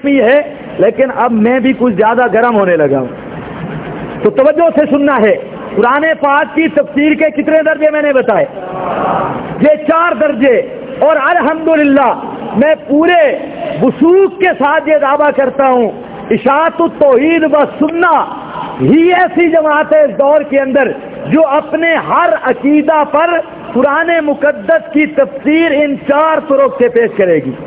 پی ہے لیکن اب میں بھی کچھ زیادہ گرم ہونے لگا ہوں. تو توجہ سے سننا ہے. قرآن پاک کی تفسیر کے کتنے درجے میں نے بتائے؟ یہ 4 درجے. اور الحمدللہ میں پورے وثوق کے ساتھ یہ دعویٰ کرتا ہوں اشاعت التوحید و سنہ ہی ایسی جماعت ہے اس دور کے اندر جو اپنے ہر عقیدہ پر قرآن مقدس کی تفسیر ان 4 طرق سے پیش کرے گی.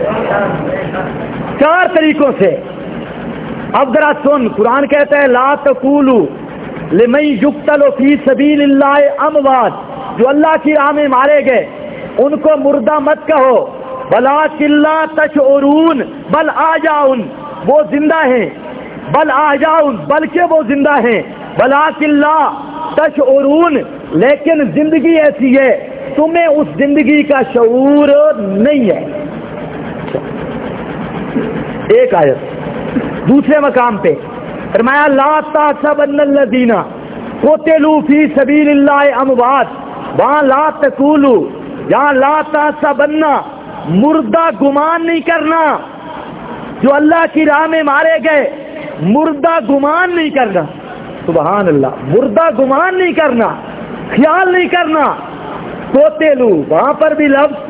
4 طریقوں سے. اب ذرا سن. قرآن کہتا ہے لا تقولوا لمن یقتل فی سبیل اللہ اموات، جو اللہ کی راہ میں مارے گئے ان کو مردہ مت کہو. ولکن لا تشعرون، بل احیاء، وہ زندہ ہیں. بل احیاء، بلکہ وہ زندہ ہیں. ولکن لا تشعرون، لیکن زندگی ایسی ہے تمہیں اس زندگی کا شعور نہیں ہے. ایک آیت. دوسرے مقام پہ فرمایا لا تحسبن الذین قتلوا فی سبیل اللہ اموات، وہاں لا تقولوا، یہاں لا تحسبن، مردہ گمان نہیں کرنا. جو اللہ کی راہ میں مارے گئے مردہ گمان نہیں کرنا. سبحان اللہ. مردہ گمان نہیں کرنا، خیال نہیں کرنا. قتلوا، وہاں پر بھی لفظ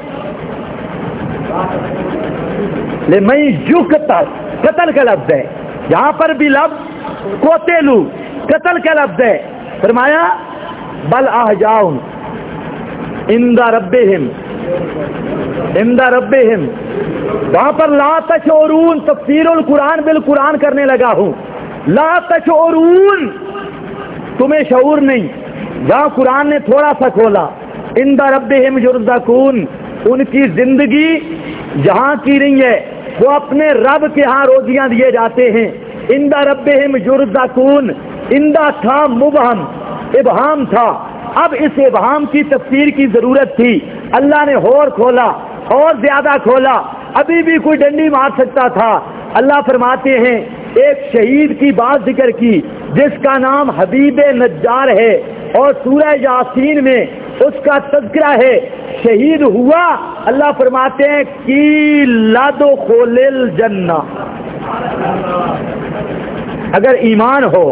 لمن یقتل، قتل کا لفظ ہے. یہاں پر بھی لفظ قتلوا، قتل کا لفظ ہے. فرمایا بل احیاء عند ربہم، عند ربہم. وہاں پر لا تشعرون، تفسیر القرآن بالقرآن کرنے لگا ہوں. لا تشعرون، تمہیں شعور نہیں. جہاں قرآن نے تھوڑا سا کھولا عند ربہم یرزقون، ان کی زندگی جہاں کی نہیں ہے، وہ اپنے رب کے ہاں روزیاں دیے جاتے ہیں. عند ربہم یرزقون، عندہ تھا مبہم، ابہام تھا. اب اس ابہام کی تفسیر کی ضرورت تھی. اللہ نے اور کھولا اور زیادہ کھولا. ابھی بھی کوئی ڈنڈی مار سکتا تھا. اللہ فرماتے ہیں ایک شہید کی بات ذکر کی جس کا نام حبیب نجار ہے، اور سورہ یاسین میں اس کا تذکرہ ہے. شہید ہوا، اللہ فرماتے ہیں کی لدخل الجنہ. اگر ایمان ہو،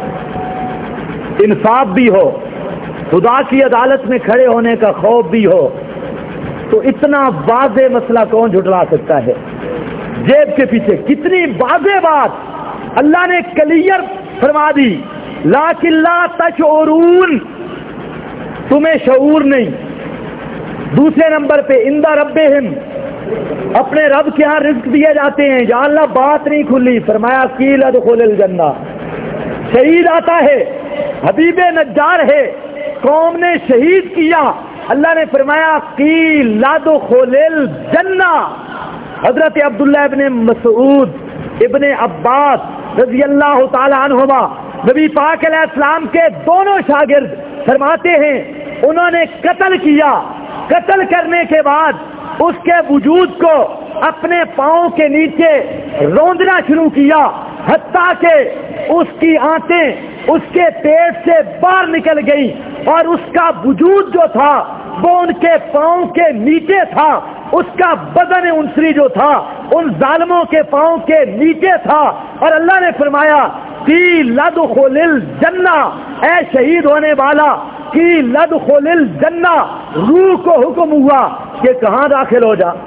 انصاف بھی ہو، خدا کی عدالت میں کھڑے ہونے کا خوف بھی ہو، تو اتنا واضح مسئلہ کون جھٹلا سکتا ہے؟ جیب کے پیچھے کتنی واضح بات اللہ نے کلیئر فرما دی. لیکن لا تشعرون، تمہیں شعور نہیں. دوسرے نمبر پہ عند ربہم، اپنے رب کے ہاں رزق دیے جاتے ہیں. یا اللہ بات نہیں کھلی، فرمایا قیل ادخل الجنہ. شہید آتا ہے، حبیب نجار ہے، قوم نے شہید کیا، اللہ نے فرمایا قیل ادخل الجنہ. حضرت عبداللہ ابن مسعود، ابن عباس رضی اللہ تعالی عنہما، نبی پاک علیہ السلام کے دونوں شاگرد، فرماتے ہیں انہوں نے قتل کیا. قتل کرنے کے بعد اس کے وجود کو اپنے پاؤں کے نیچے روندنا شروع کیا، حتیٰ کہ اس کی آنتیں اس کے پیٹ سے باہر نکل گئی، اور اس کا وجود جو تھا وہ ان کے پاؤں کے نیچے تھا. اس کا بدن عنصری جو تھا ان ظالموں کے پاؤں کے نیچے تھا. اور اللہ نے فرمایا قیل ادخل الجنہ، اے شہید ہونے والا قیل ادخل الجنہ. روح کو حکم ہوا کہ کہاں داخل ہو جا.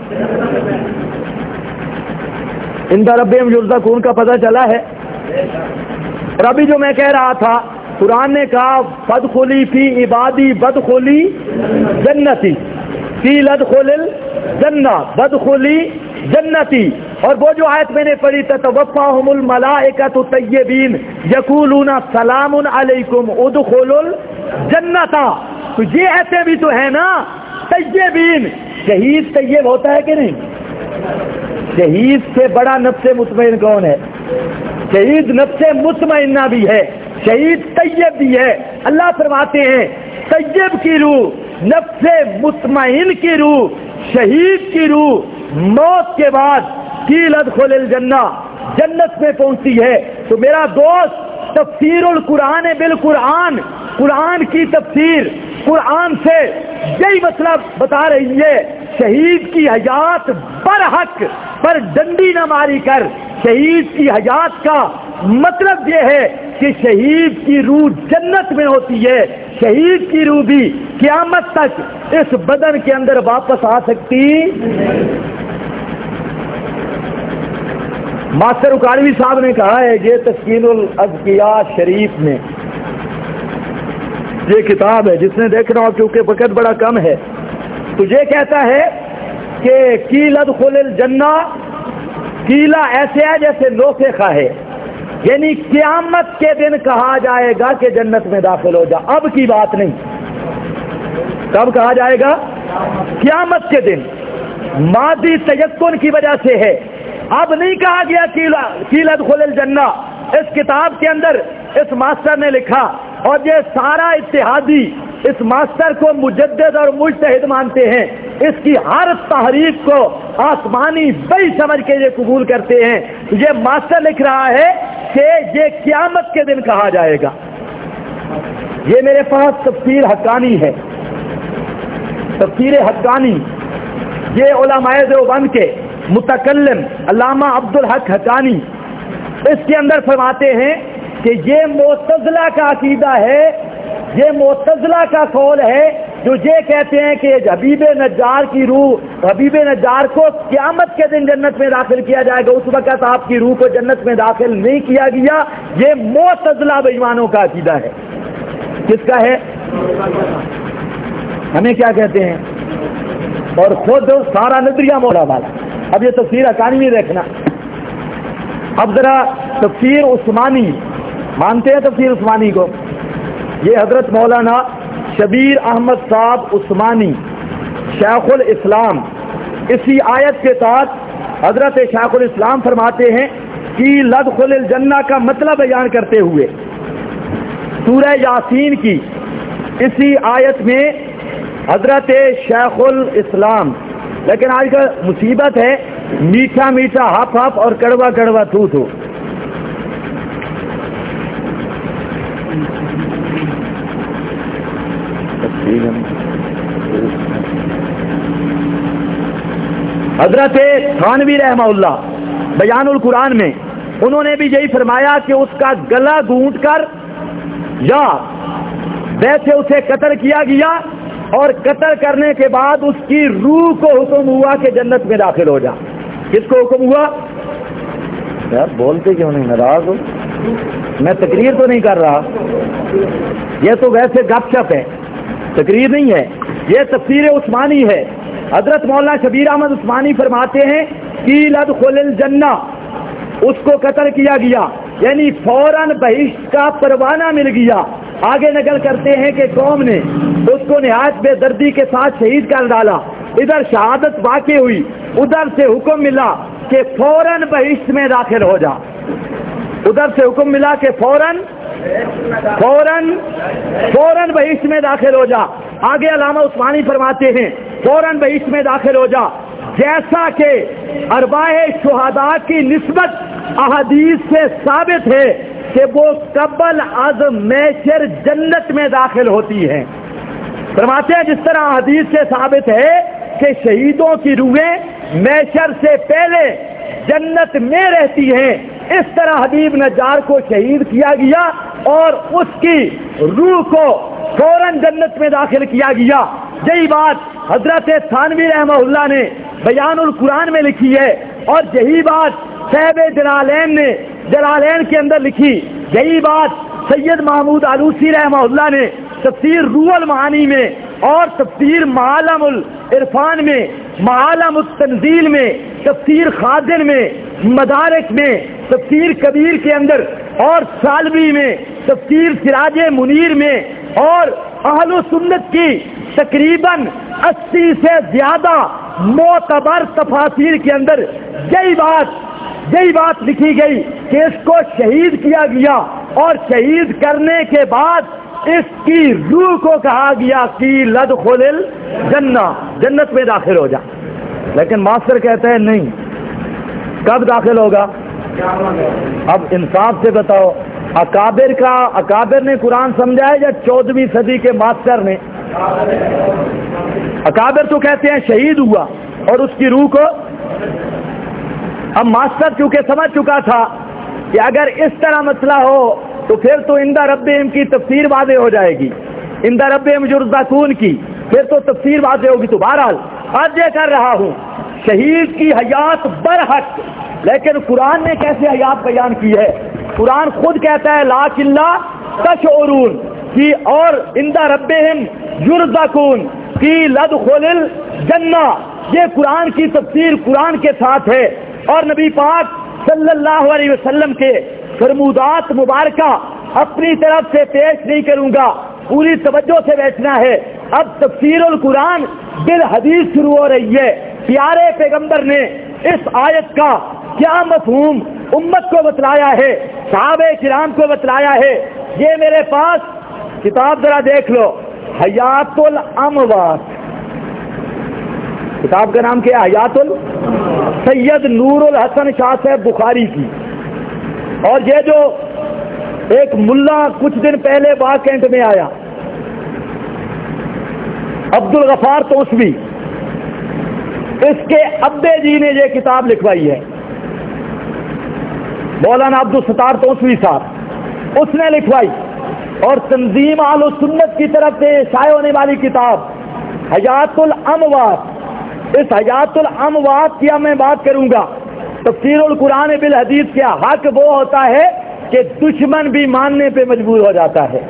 عند ربہم یرزقون کا پتہ چلا ہے. اور ابھی جو میں کہہ رہا تھا، قرآن نے کہا فادخلی فی عبادی بدخلی جنتی، قیل ادخل الجنہ بدخلی جنتی. اور وہ جو آیت میں نے پڑھی تتوفاہم الملائکۃ طیبین یقولون سلام علیکم ادخلوا الجنۃ. تو یہ ایسے بھی تو ہے نا طیبین. شہید طیب ہوتا ہے کہ نہیں؟ شہید سے بڑا نفس مطمئن کون ہے؟ شہید نفس مطمئنہ بھی ہے، شہید طیب بھی ہے. اللہ فرماتے ہیں طیب کی روح، نفس مطمئن کی روح، شہید کی روح موت کے بعد قیل ادخل الجنہ، جنت میں پہنچتی ہے. تو میرا دوست، تفسیر القرآن بالقرآن، قرآن کی تفسیر قرآن سے یہی مطلب بتا رہی ہے. شہید کی حیات برحق پر ڈنڈی نہ ماری کر شہید کی حیات کا مطلب یہ ہے کہ شہید کی روح جنت میں ہوتی ہے، شہید کی روح بھی قیامت تک اس بدن کے اندر واپس آ سکتی۔ ماسٹر اکاڑوی صاحب نے کہا ہے، یہ تسکین الاذکیاء شریف میں یہ کتاب ہے، جس نے دیکھنا ہو کیونکہ وقت بڑا کم ہے، تو یہ کہتا ہے کہ قیل ادخل الجنہ، قیلا ایسے ہے جیسے نوفخہ ہے، یعنی قیامت کے دن کہا جائے گا کہ جنت میں داخل ہو جا، اب کی بات نہیں۔ کب کہا جائے گا؟ قیامت کے دن۔ ماضی تیقن کی وجہ سے ہے، اب نہیں کہا گیا قیل ادخل الجنہ۔ اس کتاب کے اندر اس ماسٹر نے لکھا، اور یہ سارا اتحادی اس ماسٹر کو مجدد اور مجتہد مانتے ہیں، اس کی ہر تحریف کو آسمانی بئی سمجھ کے یہ قبول کرتے ہیں۔ یہ ماسٹر لکھ رہا ہے کہ یہ قیامت کے دن کہا جائے گا۔ یہ میرے پاس تفسیر حقانی ہے، تفسیر حقانی، یہ علماء دیوبند کے متکلم علامہ عبدالحق حقانی اس کے اندر فرماتے ہیں کہ یہ معتزلہ کا عقیدہ ہے، یہ معتزلہ کا قول ہے جو یہ کہتے ہیں کہ حبیب نجار کی روح، حبیب نجار کو قیامت کے دن جنت میں داخل کیا جائے گا، اس وقت آپ کی روح کو جنت میں داخل نہیں کیا گیا۔ یہ معتزلہ بے ایمانوں کا عقیدہ ہے۔ کس کا ہے؟ ہمیں کیا کہتے ہیں؟ اور خود سارا نظریہ مولا والا۔ اب یہ تفسیر حقانی میں دیکھنا، اب ذرا تفسیر عثمانی، مانتے ہیں تفسیر عثمانی کو؟ یہ حضرت مولانا شبیر احمد صاحب عثمانی شیخ الاسلام، اسی آیت کے ساتھ حضرت شیخ الاسلام فرماتے ہیں کہ لدخل الجنہ کا مطلب بیان کرتے ہوئے سورہ یاسین کی اسی آیت میں حضرت شیخ الاسلام، لیکن آج کل مصیبت ہے میٹھا میٹھا ہپ ہپ اور کڑوا کڑوا تھو تھو۔ حضرت تھانوی رحمہ اللہ بیان القرآن میں انہوں نے بھی یہی فرمایا کہ اس کا گلا گھونٹ کر یا ویسے اسے قتل کیا گیا، اور قتل کرنے کے بعد اس کی روح کو حکم ہوا کہ جنت میں داخل ہو جا۔ کس کو حکم ہوا؟ یار بولتے کیوں نہیں؟ ناراض ہو؟ میں تقریر تو نہیں کر رہا، یہ تو ویسے گپ شپ ہے، تقریر نہیں ہے، یہ تفسیر عثمانی ہے۔ حضرت مولانا شبیر احمد عثمانی فرماتے ہیں کہ ادخل الجنہ، اس کو قتل کیا گیا، یعنی فوراً بہشت کا پروانہ مل گیا۔ آگے نقل کرتے ہیں کہ قوم نے اس کو نہایت بے دردی کے ساتھ شہید کر ڈالا، ادھر شہادت واقع ہوئی، ادھر سے حکم ملا کہ فوراً بہشت میں داخل ہو جا، ادھر سے حکم ملا کہ فوراً بہشت میں داخل ہو جا۔ آگے علامہ عثمانی فرماتے ہیں فوراً بہشت میں داخل ہو جا، جیسا کہ ارواح شہداء کی نسبت احادیث سے ثابت ہے کہ وہ قبل از محشر جنت میں داخل ہوتی ہیں۔ فرماتے ہیں جس طرح حدیث سے ثابت ہے کہ شہیدوں کی روحیں محشر سے پہلے جنت میں رہتی ہیں، اس طرح حبیب نجار کو شہید کیا گیا اور اس کی روح کو فوراً جنت میں داخل کیا گیا۔ یہی بات حضرت تھانوی رحمہ اللہ نے بیان القرآن میں لکھی ہے، اور یہی بات صاحب جلالین نے جلالین کے اندر لکھی، یہی بات سید محمود آلوسی رحمہ اللہ نے تفسیر روح المعانی میں اور تفسیر معالم العرفان میں، معالم التنزیل میں، تفسیر خازن میں، مدارک میں، تفسیر کبیر کے اندر اور سالوی میں، تفسیر سراج منیر میں، اور اہل سنت کی تقریباً 80 سے زیادہ معتبر تفاسیر کے اندر یہی بات لکھی گئی کہ اس کو شہید کیا گیا، اور شہید کرنے کے بعد اس کی روح کو کہا گیا کہ لدخل الجنہ، جنت میں داخل ہو جا۔ لیکن ماسٹر کہتے ہیں نہیں، کب داخل ہوگا؟ اب انصاف سے بتاؤ، اکابر نے قرآن سمجھا ہے یا 14ویں صدی کے ماسٹر نے؟ اکابر تو کہتے ہیں شہید ہوا اور اس کی روح کو، اب ماسٹر چونکہ سمجھ چکا تھا کہ اگر اس طرح مسئلہ ہو تو پھر تو عند ربہم کی تفسیر واضح ہو جائے گی، عند ربہم یرزقون کی پھر تو تفسیر واضح ہوگی. تو بہرحال آج یہ کر رہا ہوں شہید کی حیات برحق، لیکن قرآن نے کیسے حیات بیان کی ہے؟ قرآن خود کہتا ہے لاکن لا تشعرون کی، اور عند ربہم یرزقون کی لدخل الجنہ. یہ قرآن کی تفسیر قرآن کے ساتھ ہے، اور نبی پاک صلی اللہ علیہ وسلم کے فرمودات مبارکہ اپنی طرف سے پیش نہیں کروں گا، پوری توجہ سے بیٹھنا ہے. اب تفسیر القرآن بالحدیث شروع ہو رہی ہے. پیارے پیغمبر نے اس آیت کا کیا مفہوم امت کو بتلایا ہے، صحابہ کرام کو بتلایا ہے. یہ میرے پاس کتاب ذرا دیکھ لو، حیات الاموات. کتاب کا نام کیا ہے؟ حیات سید نور الحسن شاہ صاحب بخاری کی. اور یہ جو ایک ملا کچھ دن پہلے واکنٹ میں آیا، عبد الغفار توسوی، اس کے ابے جی نے یہ کتاب لکھوائی ہے. مولانا عبد الستار توسوی صاحب اس نے لکھوائی، اور تنظیم اہل سنت کی طرف سے شائع ہونے والی کتاب حیات الاموات. اس حیات الاموات کی میں بات کروں گا. تفسیر القرآن بالحدیث کیا حق وہ ہوتا ہے کہ دشمن بھی ماننے پہ مجبور ہو جاتا ہے،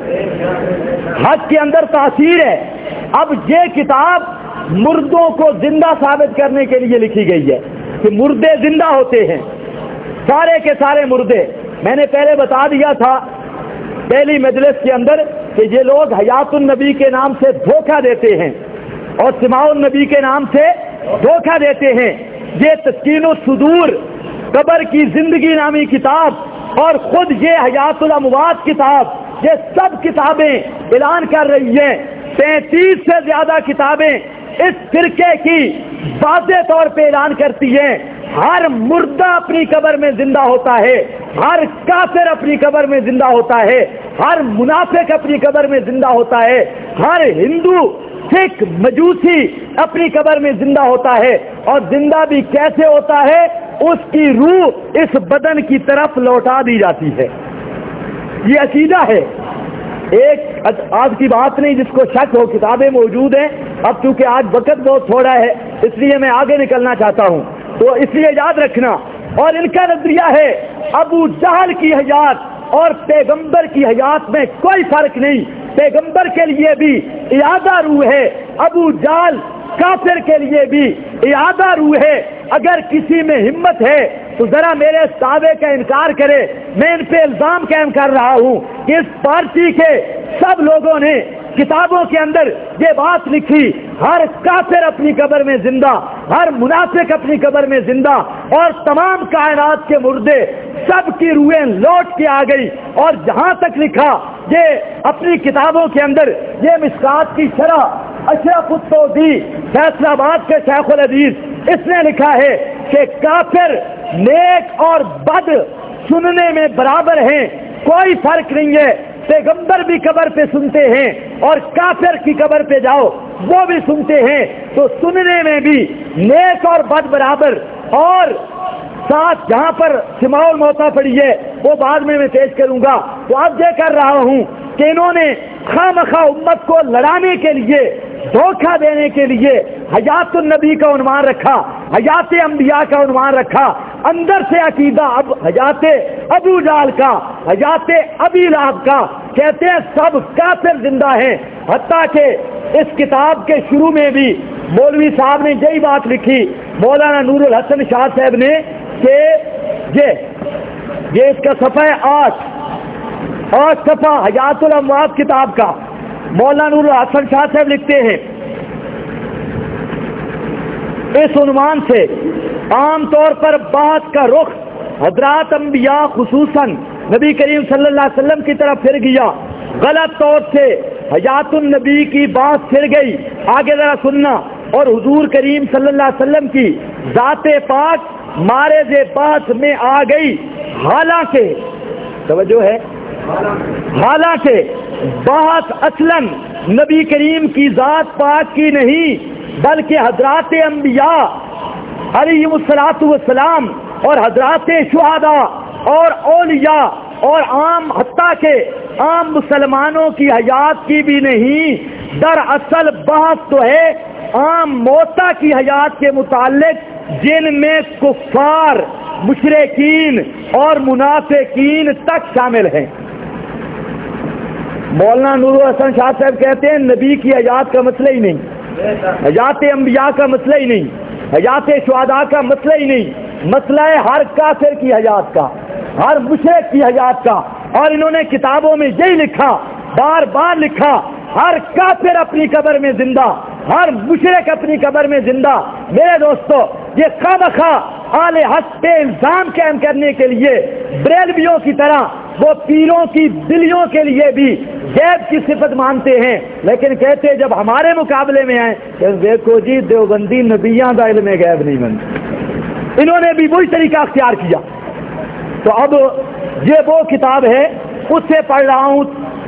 حق کے اندر تاثیر ہے. اب یہ کتاب مردوں کو زندہ ثابت کرنے کے لیے لکھی گئی ہے کہ مردے زندہ ہوتے ہیں، سارے کے سارے مردے. میں نے پہلے بتا دیا تھا پہلی مجلس کے اندر کہ یہ لوگ حیات النبی کے نام سے دھوکہ دیتے ہیں اور سماع النبی کے نام سے دھوکہ دیتے ہیں. یہ تسکین الصدور قبر کی زندگی نامی کتاب اور خود یہ حیات الاموات کتاب، یہ سب کتابیں اعلان کر رہی ہیں. 35 سے زیادہ کتابیں اس فرقے کی واضح طور پہ اعلان کرتی ہیں ہر مردہ اپنی قبر میں زندہ ہوتا ہے، ہر کافر اپنی قبر میں زندہ ہوتا ہے، ہر منافق اپنی قبر میں زندہ ہوتا ہے، ہر ہندو سکھ مجوسی اپنی قبر میں زندہ ہوتا ہے. اور زندہ بھی کیسے ہوتا ہے؟ اس کی روح اس بدن کی طرف لوٹا دی جاتی ہے. یہ عقیدہ ہے. ایک آج کی بات نہیں جس کو شک ہو، کتابیں موجود ہیں. اب چونکہ آج وقت بہت تھوڑا ہے اس لیے میں آگے نکلنا چاہتا ہوں، تو اس لیے یاد رکھنا. اور ان کا نظریہ ہے ابو جہل کی حیات اور پیغمبر کی حیات میں کوئی فرق نہیں. پیغمبر کے لیے بھی اعادہ روح ہے، ابو جہل کافر کے لیے بھی اعادہ روح ہے. اگر کسی میں ہمت ہے تو ذرا میرے دعوے کا انکار کرے. میں ان پہ الزام قائم کر رہا ہوں کہ اس پارٹی کے سب لوگوں نے کتابوں کے اندر یہ بات لکھی ہر کافر اپنی قبر میں زندہ، ہر منافق اپنی قبر میں زندہ، اور تمام کائنات کے مردے سب کی روحیں لوٹ کے آ گئی. اور جہاں تک لکھا یہ اپنی کتابوں کے اندر، یہ مشکات کی شرح اشرف التوحید فیصل آباد کے شیخ الحدیث اس نے لکھا ہے کہ کافر نیک اور بد سننے میں برابر ہیں، کوئی فرق نہیں ہے. پیغمبر بھی قبر پہ سنتے ہیں اور کافر کی قبر پہ جاؤ وہ بھی سنتے ہیں، تو سننے میں بھی نیک اور بد برابر. اور ساتھ جہاں پر سماع الموتیٰ پڑی ہے وہ بعد میں پیش کروں گا. تو اب یہ کر رہا ہوں کہ انہوں نے خواہ امت کو لڑانے کے لیے، دھوکہ دینے کے لیے حیات النبی کا عنوان رکھا، حیات انبیاء کا عنوان رکھا. اندر سے عقیدہ اب حیات ابو جہل کا، حیات ابی لہب کا. کہتے ہیں سب کافر زندہ ہیں. حتیٰ کہ اس کتاب کے شروع میں بھی مولوی صاحب نے یہی بات لکھی، مولانا نور الحسن شاہ صاحب نے، کہ یہ اس کا صفحہ 8 صفحہ حیات الاموات کتاب کا مولانا نور الحسن شاہ صاحب لکھتے ہیں اس عنوان سے: عام طور پر بات کا رخ حضرات انبیاء خصوصاً نبی کریم صلی اللہ علیہ وسلم کی طرف پھر گیا، غلط طور سے حیات النبی کی بات پھر گئی. آگے ذرا سننا. اور حضور کریم صلی اللہ علیہ وسلم کی ذات پاک مارز بات میں آ گئی. حالانکہ توجہ ہے، حالانکہ بات اصلاً نبی کریم کی ذات پاک کی نہیں بلکہ حضرات انبیاء علیہم الصلوۃ والسلام اور حضرات شہداء اور اولیاء اور عام حتیٰ کہ عام مسلمانوں کی حیات کی بھی نہیں، دراصل بحث تو ہے عام موتا کی حیات کے متعلق، جن میں کفار، مشرکین اور منافقین تک شامل ہیں۔ مولانا نور الحسن شاہ صاحب کہتے ہیں نبی کی حیات کا مسئلہ ہی نہیں، حیات انبیاء کا مسئلہ ہی نہیں، حیات شہداء کا مسئلہ ہی نہیں، مسئلہ ہے ہر کافر کی حیات کا، ہر مشرک کی حیات کا۔ اور انہوں نے کتابوں میں یہی لکھا، بار بار لکھا، ہر کافر اپنی قبر میں زندہ، ہر مشرک اپنی قبر میں زندہ۔ میرے دوستو، یہ خواہ آل حق پہ الزام قائم کرنے کے لیے بریلویوں کی طرح وہ پیروں کی بلیوں کے لیے بھی غیب کی صفت مانتے ہیں، لیکن کہتے جب ہمارے مقابلے میں آئے کہ دیکھو جی دیوبندی نبیاں دا علم غیب نہیں مانتے۔ انہوں نے بھی وہی طریقہ اختیار کیا۔ تو اب یہ وہ کتاب ہے، اس سے پڑھ رہا ہوں،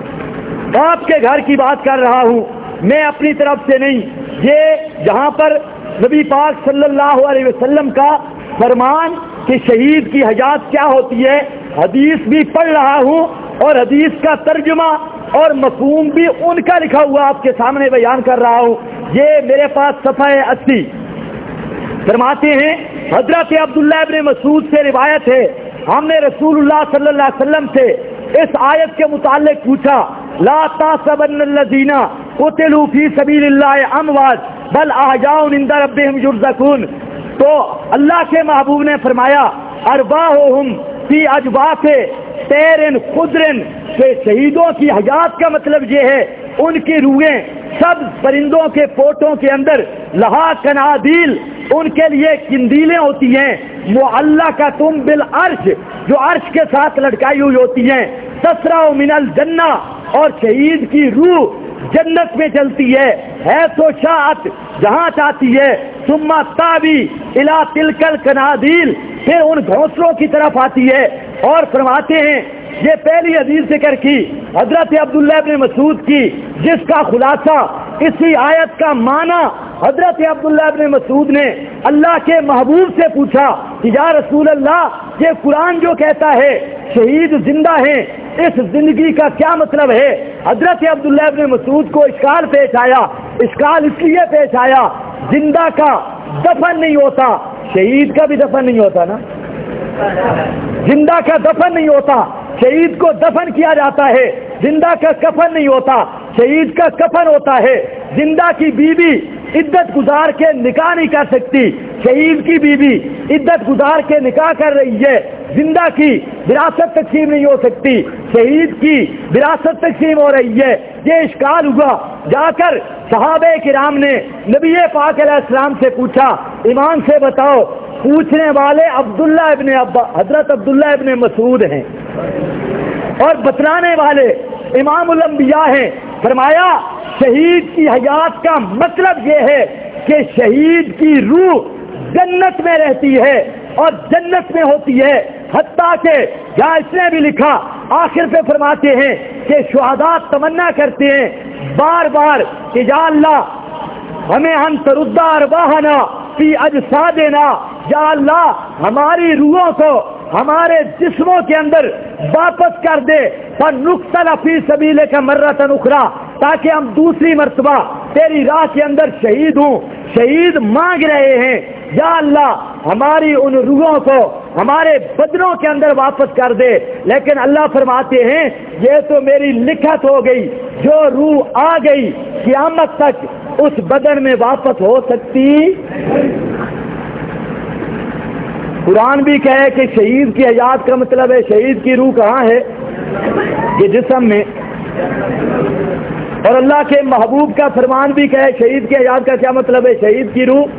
آپ کے گھر کی بات کر رہا ہوں، میں اپنی طرف سے نہیں۔ یہ جہاں پر نبی پاک صلی اللہ علیہ وسلم کا فرمان کہ شہید کی حیات کیا ہوتی ہے، حدیث بھی پڑھ رہا ہوں اور حدیث کا ترجمہ اور مفہوم بھی ان کا لکھا ہوا آپ کے سامنے بیان کر رہا ہوں۔ یہ میرے پاس صفحہ 80 فرماتے ہیں، حضرت عبداللہ ابن مسعود سے روایت ہے، ہم نے رسول اللہ صلی اللہ علیہ وسلم سے اس آیت کے متعلق پوچھا، لا تحسبن الذین قتلوا فی سبیل اللہ اموات بل احیاء عند ربهم یرزقون۔ تو اللہ کے محبوب نے فرمایا ارواحهم فی اجواف طیر خضر، کہ شہیدوں کی حیات کا مطلب یہ ہے ان کی روحیں سب پرندوں کے پوٹوں کے اندر، لہا کنادیل، ان کے لیے کندیلیں ہوتی ہیں، معلقۃ بالعرش، جو عرش کے ساتھ لٹکائی ہوئی ہوتی ہیں، تسرع من الجنہ، اور شہید کی روح جنت میں چلتی ہے تو شاعت، جہاں چاہتی ہے، ثم تابی الی تلک القنادیل، پھر ان گھونسلوں کی طرف آتی ہے۔ اور فرماتے ہیں یہ پہلی حدیث ذکر کی حضرت عبداللہ ابن مسعود کی، جس کا خلاصہ اسی آیت کا معنی حضرت عبداللہ ابن مسعود نے اللہ کے محبوب سے پوچھا کہ یا رسول اللہ، یہ قرآن جو کہتا ہے شہید زندہ ہیں، اس زندگی کا کیا مطلب ہے؟ حضرت عبداللہ ابن مسعود کو اشکال پیش آیا۔ اشکال اس لیے پیش آیا، زندہ کا دفن نہیں ہوتا، شہید کا بھی دفن نہیں ہوتا نا، زندہ کا دفن نہیں ہوتا، شہید کو دفن کیا جاتا ہے، زندہ کا کفن نہیں ہوتا، شہید کا کفن ہوتا ہے۔ زندہ کی بیوی عدت گزار کے نکاح نہیں کر سکتی، شہید کی بیوی عدت گزار کے نکاح کر رہی ہے۔ زندہ کی وراثت تقسیم نہیں ہو سکتی، شہید کی وراثت تقسیم ہو رہی ہے۔ یہ اشکال ہوا، جا کر صحابہ کرام نے نبی پاک علیہ السلام سے پوچھا، ایمان سے بتاؤ، پوچھنے والے حضرت عبداللہ ابن مسعود ہیں اور بتلانے والے امام الانبیاء ہیں۔ فرمایا شہید کی حیات کا مطلب یہ ہے کہ شہید کی روح جنت میں رہتی ہے اور جنت میں ہوتی ہے، حتیٰ کہ جہاں اس نے بھی لکھا آخر پہ فرماتے ہیں کہ شہداء تمنا کرتے ہیں بار بار کہ یا اللہ ہمیں ان ترد ارواحنا فی اجسادنا، یا اللہ ہماری روحوں کو ہمارے جسموں کے اندر واپس کر دے، فنقتل فی سبیلک مرۃ اخری، تاکہ ہم دوسری مرتبہ تیری راہ کے اندر شہید ہوں۔ شہید مانگ رہے ہیں یا اللہ ہماری ان روحوں کو ہمارے بدنوں کے اندر واپس کر دے، لیکن اللہ فرماتے ہیں یہ تو میری لکھت ہو گئی، جو روح آ گئی قیامت تک اس بدن میں واپس ہو سکتی۔ قرآن بھی کہے کہ شہید کی حیات کا مطلب ہے شہید کی روح کہاں ہے؟ یہ جسم میں۔ اور اللہ کے محبوب کا فرمان بھی کہے شہید کی حیات کا کیا مطلب ہے؟ شہید کی روح۔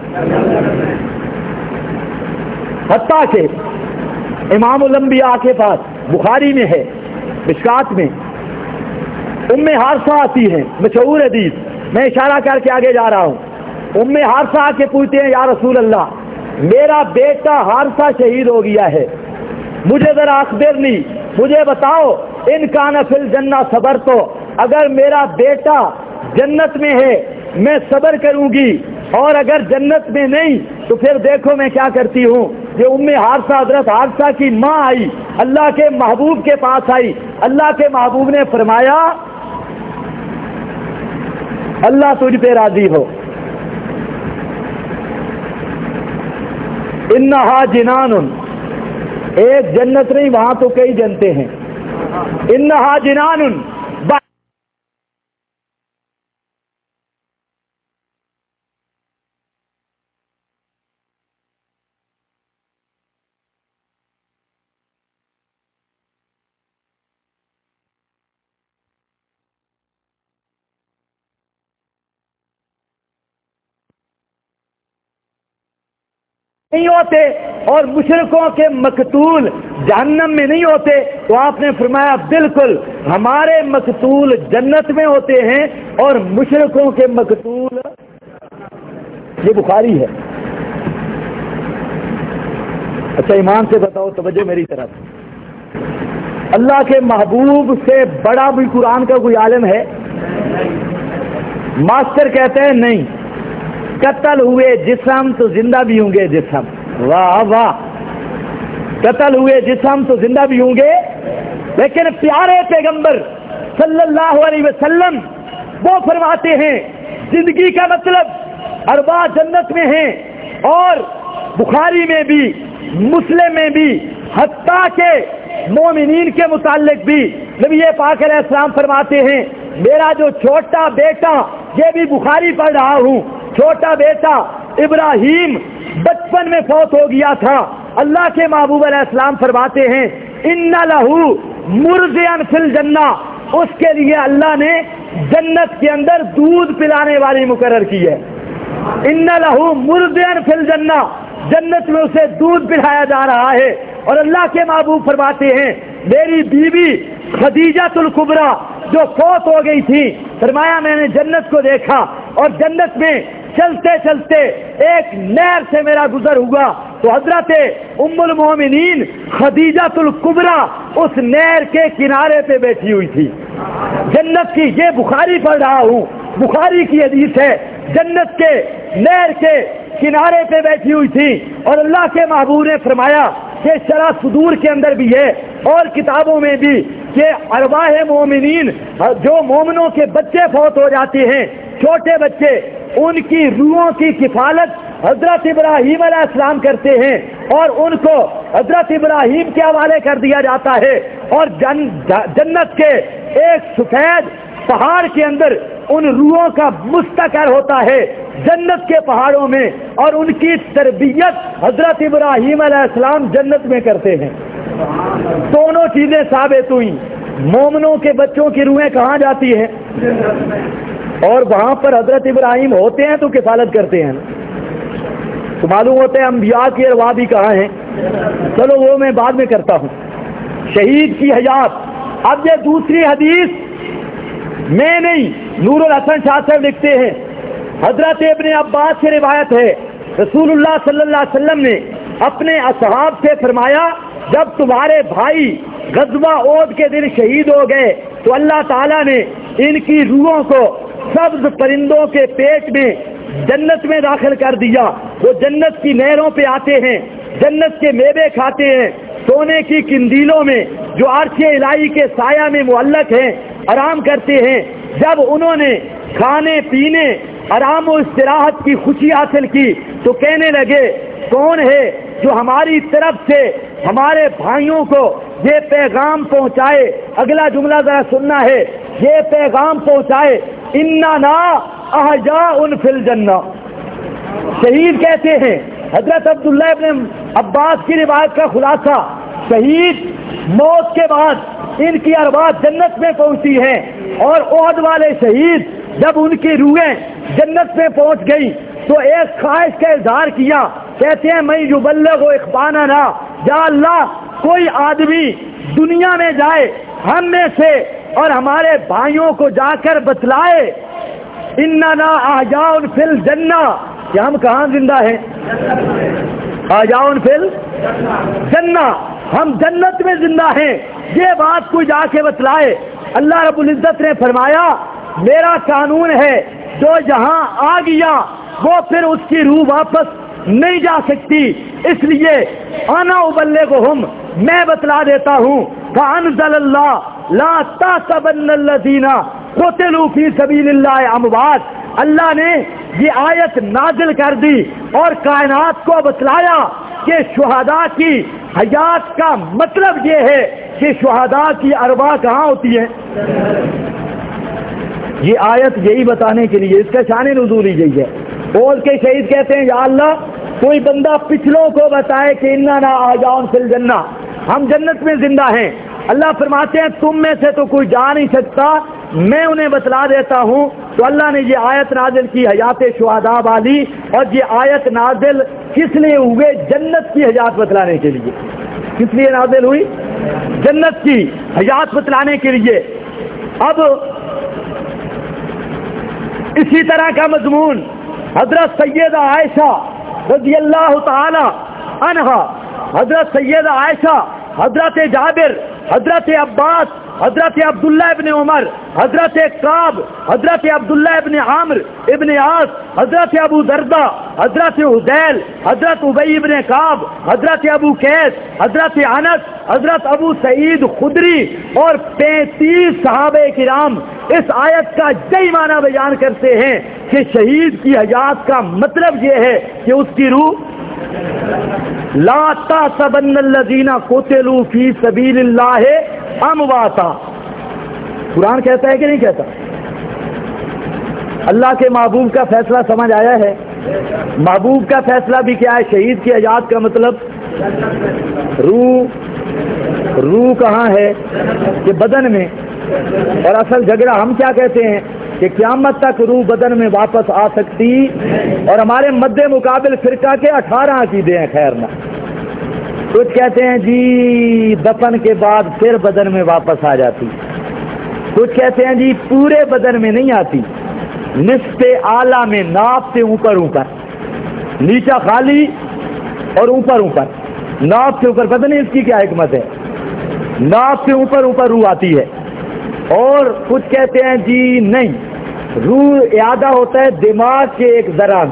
حتیٰ کہ امام الانبیاء کے پاس بخاری میں ہے، مشکات میں حارثہ آتی ہیں، مشہور حدیث، میں اشارہ کر کے آگے جا رہا ہوں۔ حارثہ آ کے پوچھتے ہیں یا رسول اللہ، میرا بیٹا حارثہ شہید ہو گیا ہے، مجھے ذرا اخبرنی، مجھے بتاؤ، ان کان فی الجنہ صبر، تو اگر میرا بیٹا جنت میں ہے میں صبر کروں گی، اور اگر جنت میں نہیں تو پھر دیکھو میں کیا کرتی ہوں۔ کہ حارثہ حضرت حارثہ کی ماں آئی، اللہ کے محبوب کے پاس آئی، اللہ کے محبوب نے فرمایا اللہ تجھ پہ راضی ہو، انہا جنان، ایک جنت نہیں وہاں تو کئی جنتے ہیں، انہا جنان، نہیں ہوتے اور مشرکوں کے مقتول جہنم میں نہیں ہوتے، تو آپ نے فرمایا بالکل ہمارے مقتول جنت میں ہوتے ہیں اور مشرکوں کے مقتول، یہ بخاری ہے۔ اچھا ایمان سے بتاؤ، توجہ میری طرف، اللہ کے محبوب سے بڑا بھی قرآن کا کوئی عالم ہے؟ ماسٹر کہتے ہیں نہیں، قتل ہوئے جسم تو زندہ بھی ہوں گے جسم، واہ واہ، قتل ہوئے جسم تو زندہ بھی ہوں گے، لیکن پیارے پیغمبر صلی اللہ علیہ وسلم وہ فرماتے ہیں زندگی کا مطلب ارواح جنت میں ہیں، اور بخاری میں بھی مسلم میں بھی، حتیٰ کہ مومنین کے متعلق بھی نبی پاک علیہ السلام فرماتے ہیں میرا جو چھوٹا بیٹا، یہ بھی بخاری پڑھ رہا ہوں، چھوٹا بیٹا ابراہیم بچپن میں فوت ہو گیا تھا، اللہ کے محبوب علیہ السلام فرماتے ہیں ان لہو مرضعن فی الجنہ، اس کے لیے اللہ نے جنت کے اندر دودھ پلانے والی مقرر کی ہے، ان لہو مرضعن فی الجنہ، جنت میں اسے دودھ پلایا جا رہا ہے۔ اور اللہ کے محبوب فرماتے ہیں میری بیوی خدیجہ الکبریٰ جو فوت ہو گئی تھی، فرمایا میں نے جنت کو دیکھا اور جنت میں چلتے چلتے ایک نہر سے میرا گزر ہوا تو حضرت ام المومنین خدیجہ الکبریٰ اس نہر کے کنارے پہ بیٹھی ہوئی تھی جنت کی، یہ بخاری پڑھ رہا ہوں، بخاری کی حدیث ہے، جنت کے نہر کے کنارے پہ بیٹھی ہوئی تھی، اور اللہ کے محبوب نے فرمایا کہ شرح صدور کے اندر بھی ہے اور کتابوں میں بھی کہ ارواح مومنین جو مومنوں کے بچے فوت ہو جاتے ہیں، چھوٹے بچے، ان کی روحوں کی کفالت حضرت ابراہیم علیہ السلام کرتے ہیں اور ان کو حضرت ابراہیم کے حوالے کر دیا جاتا ہے، اور جنت کے ایک سفید پہاڑ کے اندر ان روحوں کا مستقر ہوتا ہے جنت کے پہاڑوں میں، اور ان کی تربیت حضرت ابراہیم علیہ السلام جنت میں کرتے ہیں۔ دونوں چیزیں ثابت ہوئی، مومنوں کے بچوں کی روحیں کہاں جاتی ہیں اور وہاں پر حضرت ابراہیم ہوتے ہیں تو کفالت کرتے ہیں، تو معلوم ہوتا ہے انبیاء کی ارواح بھی کہاں ہیں۔ چلو وہ میں بعد میں کرتا ہوں، شہید کی حیات۔ اب یہ دوسری حدیث میں نہیں، نور الحسن شاہ صاحب لکھتے ہیں حضرت ابن عباس سے روایت ہے، رسول اللہ صلی اللہ علیہ وسلم نے اپنے اصحاب سے فرمایا جب تمہارے بھائی غزوہ احد کے دن شہید ہو گئے تو اللہ تعالیٰ نے ان کی روحوں کو سبز پرندوں کے پیٹ میں جنت میں داخل کر دیا، وہ جنت کی نہروں پہ آتے ہیں، جنت کے میوے کھاتے ہیں، سونے کی قندیلوں میں جو عرش الہی کے سایہ میں معلق ہیں آرام کرتے ہیں۔ جب انہوں نے کھانے پینے آرام و استراحت کی خوشی حاصل کی تو کہنے لگے کون ہے جو ہماری طرف سے ہمارے بھائیوں کو یہ پیغام پہنچائے، اگلا جملہ ذرا سننا ہے، یہ پیغام پہنچائے اننا احیاء فی الجنہ۔ شہید کہتے ہیں حضرت عبداللہ ابن عباس کی روایت کا خلاصہ، شہید موت کے بعد ان کی ارواح جنت میں پہنچتی ہیں، اور احد والے شہید جب ان کی روحیں جنت میں پہنچ گئی تو ایک خواہش کا اظہار کیا، کہتے ہیں میں یبلغ اخواننا، یا اللہ کوئی آدمی دنیا میں جائے ہم میں سے اور ہمارے بھائیوں کو جا کر بتلائے اننا احیاء فی الجنہ کہ ہم کہاں زندہ ہیں، احیاء فی الجنہ، ہم جنت میں زندہ ہیں، یہ بات کوئی جا کے بتلائے۔ اللہ رب العزت نے فرمایا میرا قانون ہے جو یہاں آ گیا وہ پھر اس کی روح واپس نہیں جا سکتی، اس لیے انا ابلغہم، میں بتلا دیتا ہوں، فانزل اللہ لا تحسبن الذین قتلوا فی سبیل اللہ اموات، اللہ نے یہ آیت نازل کر دی اور کائنات کو بتلایا کہ شہداء کی حیات کا مطلب یہ ہے کہ شہداء کی ارواح کہاں ہوتی ہے۔ یہ آیت یہی بتانے کے لیے، اس کا شان نزول ہی یہی ہے۔ بول کے شہید کہتے ہیں یا اللہ کوئی بندہ پچھلوں کو بتائے کہ اننا آجاؤن فی الجنہ، ہم جنت میں زندہ ہیں۔ اللہ فرماتے ہیں تم میں سے تو کوئی جا نہیں سکتا، میں انہیں بتلا دیتا ہوں۔ تو اللہ نے یہ آیت نازل کی حیات شہداء والی، اور یہ آیت نازل کس لیے ہوئے؟ جنت کی حیات بتلانے کے لیے۔ کس لیے نازل ہوئی؟ جنت کی حیات بتلانے کے لیے۔ اب اسی طرح کا مضمون حضرت سیدہ عائشہ رضی اللہ تعالی عنہا، حضرت سیدہ عائشہ، حضرت جابر، حضرت عباس، حضرت عبداللہ ابن عمر، حضرت کعب، حضرت عبداللہ ابن عامر ابن عاص، حضرت ابو دردہ، حضرت حذیل، حضرت ابی ابن کعب، حضرت ابو قیس، حضرت انس، حضرت ابو سعید خدری اور 35 صحابہ کرام اس آیت کا یہی معنی بیان کرتے ہیں کہ شہید کی حیات کا مطلب یہ ہے کہ اس کی روح لا تحسبن الذین قتلوا فی سبیل اللہ امواتا۔ قرآن کہتا ہے کہ نہیں کہتا؟ اللہ کے محبوب کا فیصلہ سمجھ آیا ہے؟ محبوب کا فیصلہ بھی کیا ہے؟ شہید کی حیات کا مطلب روح کہاں ہے؟ کہ بدن میں۔ اور اصل جھگڑا ہم کیا کہتے ہیں کہ قیامت تک روح بدن میں واپس آ سکتی، اور ہمارے مد مقابل فرقہ کے 18 عقیدے ہیں۔ خیر نہ، کچھ کہتے ہیں جی دفن کے بعد پھر بدن میں واپس آ جاتی، کچھ کہتے ہیں جی پورے بدن میں نہیں آتی، نصف اعلیٰ میں، ناف سے اوپر نیچا خالی اور اوپر ناف سے اوپر۔ پتہ نہیں اس کی کیا حکمت ہے، ناف سے اوپر روح آتی ہے۔ اور کچھ کہتے ہیں جی نہیں، روح اعادہ ہوتا ہے دماغ کے ایک ذرہ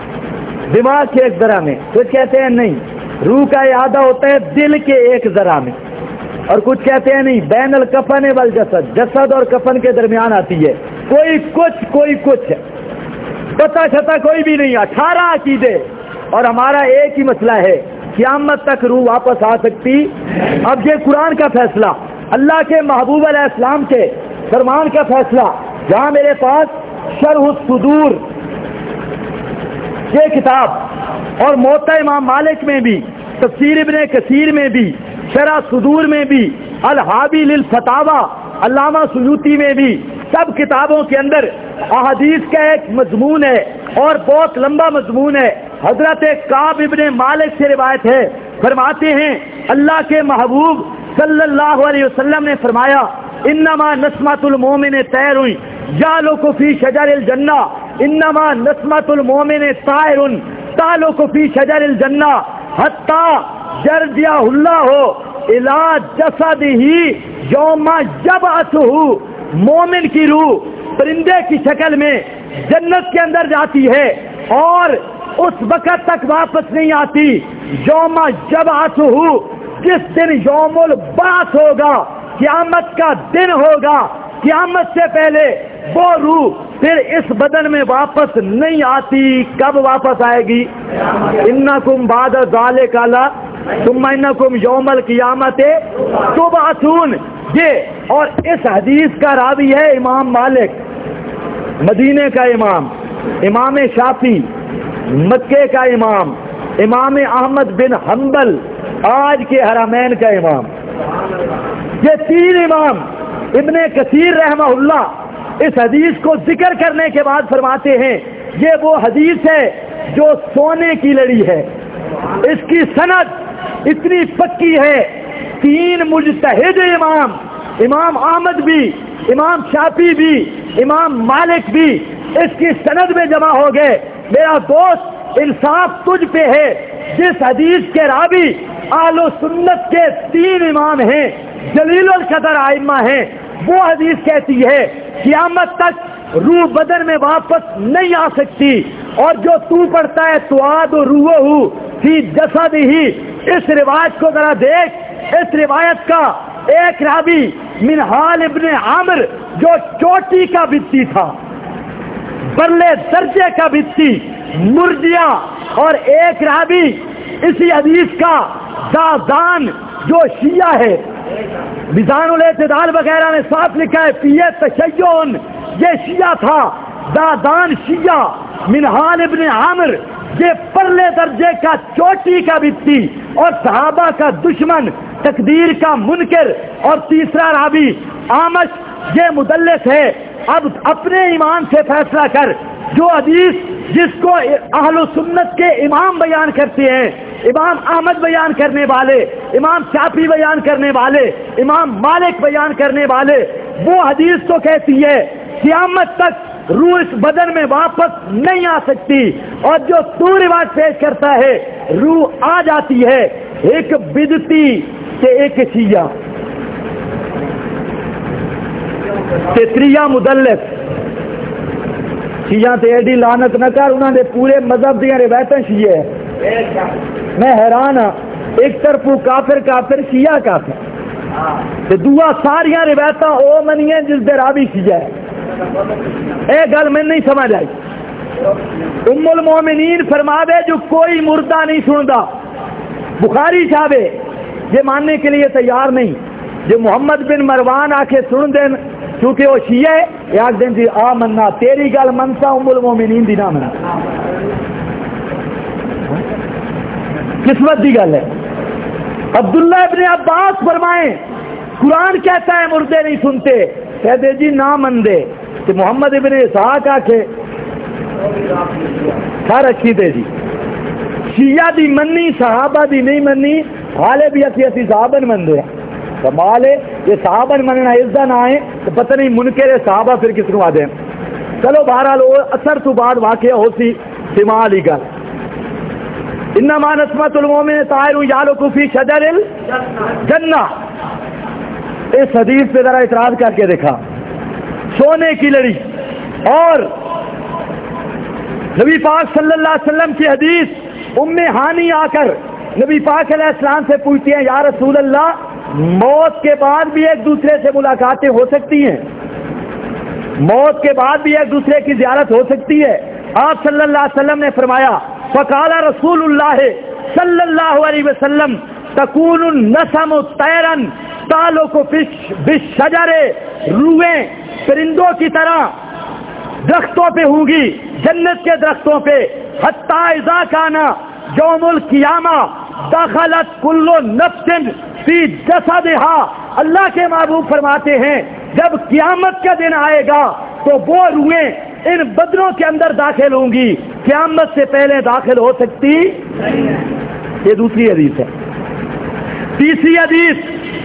میں، کچھ کہتے ہیں نہیں، روح کا اعادہ ہوتا ہے دل کے ایک ذرہ میں، اور کچھ کہتے ہیں نہیں، بین الکفن والجسد، جسد اور کفن کے درمیان آتی ہے۔ کوئی کچھ پتہ چھتا کوئی بھی نہیں، 18 عقیدے، اور ہمارا ایک ہی مسئلہ ہے قیامت تک روح واپس آ سکتی۔ اب یہ قرآن کا فیصلہ، اللہ کے محبوب علیہ السلام کے فرمان کا فیصلہ، جہاں میرے پاس شرح الصدور یہ کتاب اور موطا امام مالک میں بھی، تفسیر ابن کثیر میں بھی، شرح صدور میں بھی، الحابی للفتاوی علامہ سیوطی میں بھی، سب کتابوں کے اندر احادیث کا ایک مضمون ہے اور بہت لمبا مضمون ہے۔ حضرت کعب ابن مالک سے روایت ہے، فرماتے ہیں اللہ کے محبوب صلی اللہ علیہ وسلم نے فرمایا انما نسمۃ المومن طیر یعلق فی شجر الجنہ، انما نسمۃ المومن طائر تعلق فی شجر الجنہ حتی یرجع اللہ الی جسدہ یوم یبعثہ۔ مومن کی روح پرندے کی شکل میں جنت کے اندر جاتی ہے اور اس وقت تک واپس نہیں آتی یوم یبعثہ، جس دن یوم البعث ہوگا، قیامت کا دن ہوگا۔ قیامت سے پہلے وہ روح پھر اس بدن میں واپس نہیں آتی۔ کب واپس آئے گی؟ انکم بعد ذالک ثم انکم یوم القیامت تبعثون۔ یہ اور اس حدیث کا راوی ہے امام مالک مدینے کا امام، امام شافعی مکے کا امام، امام احمد بن حنبل آج کے حرمین کا امام۔ یہ تین امام، ابن کثیر رحمہ اللہ اس حدیث کو ذکر کرنے کے بعد فرماتے ہیں یہ وہ حدیث ہے جو سونے کی لڑی ہے، اس کی سند اتنی پکی ہے، تین مجتہد امام، امام احمد بھی، امام شافعی بھی، امام مالک بھی اس کی سند میں جمع ہو گئے۔ میرا دوست انصاف تجھ پہ ہے، جس حدیث کے راوی اہل سنت کے تین امام ہیں، جلیل القدر ائمہ ہیں، وہ حدیث کہتی ہے قیامت تک روح بدن میں واپس نہیں آ سکتی اور جو تو پڑھتا ہے تواد روح فی جسد ہی، اس روایت کو ذرا دیکھ، اس روایت کا ایک راوی منہال ابن عامر جو چوٹی کا بتی تھا، برلے درجے کا بتی مرجیا، اور ایک راوی اسی حدیث کا دادان جو شیعہ ہے، میزان الاعتدال وغیرہ نے صاف لکھا ہے فیہ تشیعن، یہ شیعہ تھا، دادان شیعہ منہال ابن عامر یہ پرلے درجے کا چوٹی کا بتی اور صحابہ کا دشمن، تقدیر کا منکر، اور تیسرا راوی آمش یہ مدلس ہے۔ اب اپنے ایمان سے فیصلہ کر، جو حدیث جس کو اہل سنت کے امام بیان کرتے ہیں، امام احمد بیان کرنے والے، امام شافعی بیان کرنے والے، امام مالک بیان کرنے والے، وہ حدیث تو کہتی ہے قیامت تک روح اس بدن میں واپس نہیں آ سکتی، اور جو تو روایت پیش کرتا ہے روح آ جاتی ہے۔ ایک بدتی تے ایک شیعہ تے تریا مدلس، شیعہ تے ایڈی لعنت نہ کر، انہوں نے پورے مذہب دیا روایتیں شیعہ ہے۔ میں حیران ہاں، ایک طرف کافر کافر شیعہ کافر تے دعا ساریاں روایتاں او منیاں جس دے راوی شیعہ ہے۔ اے گل میں نہیں سمجھ آئی۔ ام المومنین فرما دے جو کوئی مردہ نہیں سندا، بخاری صاحب یہ ماننے کے لیے تیار نہیں، جو محمد بن مروان آ کے سن دین کیونکہ وہ شیعہ ہے، یا دن جی آ مننا تیری گل منتا ام المومنین دی نہ منا، قسمت دی گل ہے۔ عبداللہ ابن عباس فرمائیں قرآن کہتا ہے مردے نہیں سنتے، کہتے جی نہ من دے، کہ محمد ابن اسحاق آ کے کھا رکھی دے جی، شیعہ دی منی صحابہ دی نہیں منی، حالے بھی اسی صحابہ من دے کمال ہے، یہ صحابہ مننا عزت نہ آئے تو پتہ نہیں منکر صحابہ پھر کس نو آ دیں۔ چلو بہرحال اثر تو بعد واقعہ ہو سی سماع لی گل، انما نسمت المومن طائر یعلق فی شجر الجنہ، اس حدیث پہ ذرا اعتراض کر کے دیکھا، سونے کی لڑی، اور نبی پاک صلی اللہ علیہ وسلم کی حدیث، ام ہانی آ کر نبی پاک علیہ السلام سے پوچھتی ہیں یا رسول اللہ موت کے بعد بھی ایک دوسرے سے ملاقاتیں ہو سکتی ہیں، موت کے بعد بھی ایک دوسرے کی زیارت ہو سکتی ہے؟ آپ صلی اللہ علیہ وسلم نے فرمایا فقال رسول اللہ صلی اللہ علیہ وسلم تکون النسم طیرا تعلق بالشجر، روحیں پرندوں کی طرح درختوں پہ ہوں گی، جنت کے درختوں پہ، حتی اذا کانا یوم القیامہ دخلت کل نفس فی جسدہا، اللہ کے محبوب فرماتے ہیں جب قیامت کا دن آئے گا تو وہ روحیں ان بدنوں کے اندر داخل ہوں گی، قیامت سے پہلے داخل ہو سکتی نہیں ہے۔ یہ دوسری حدیث ہے۔ تیسری حدیث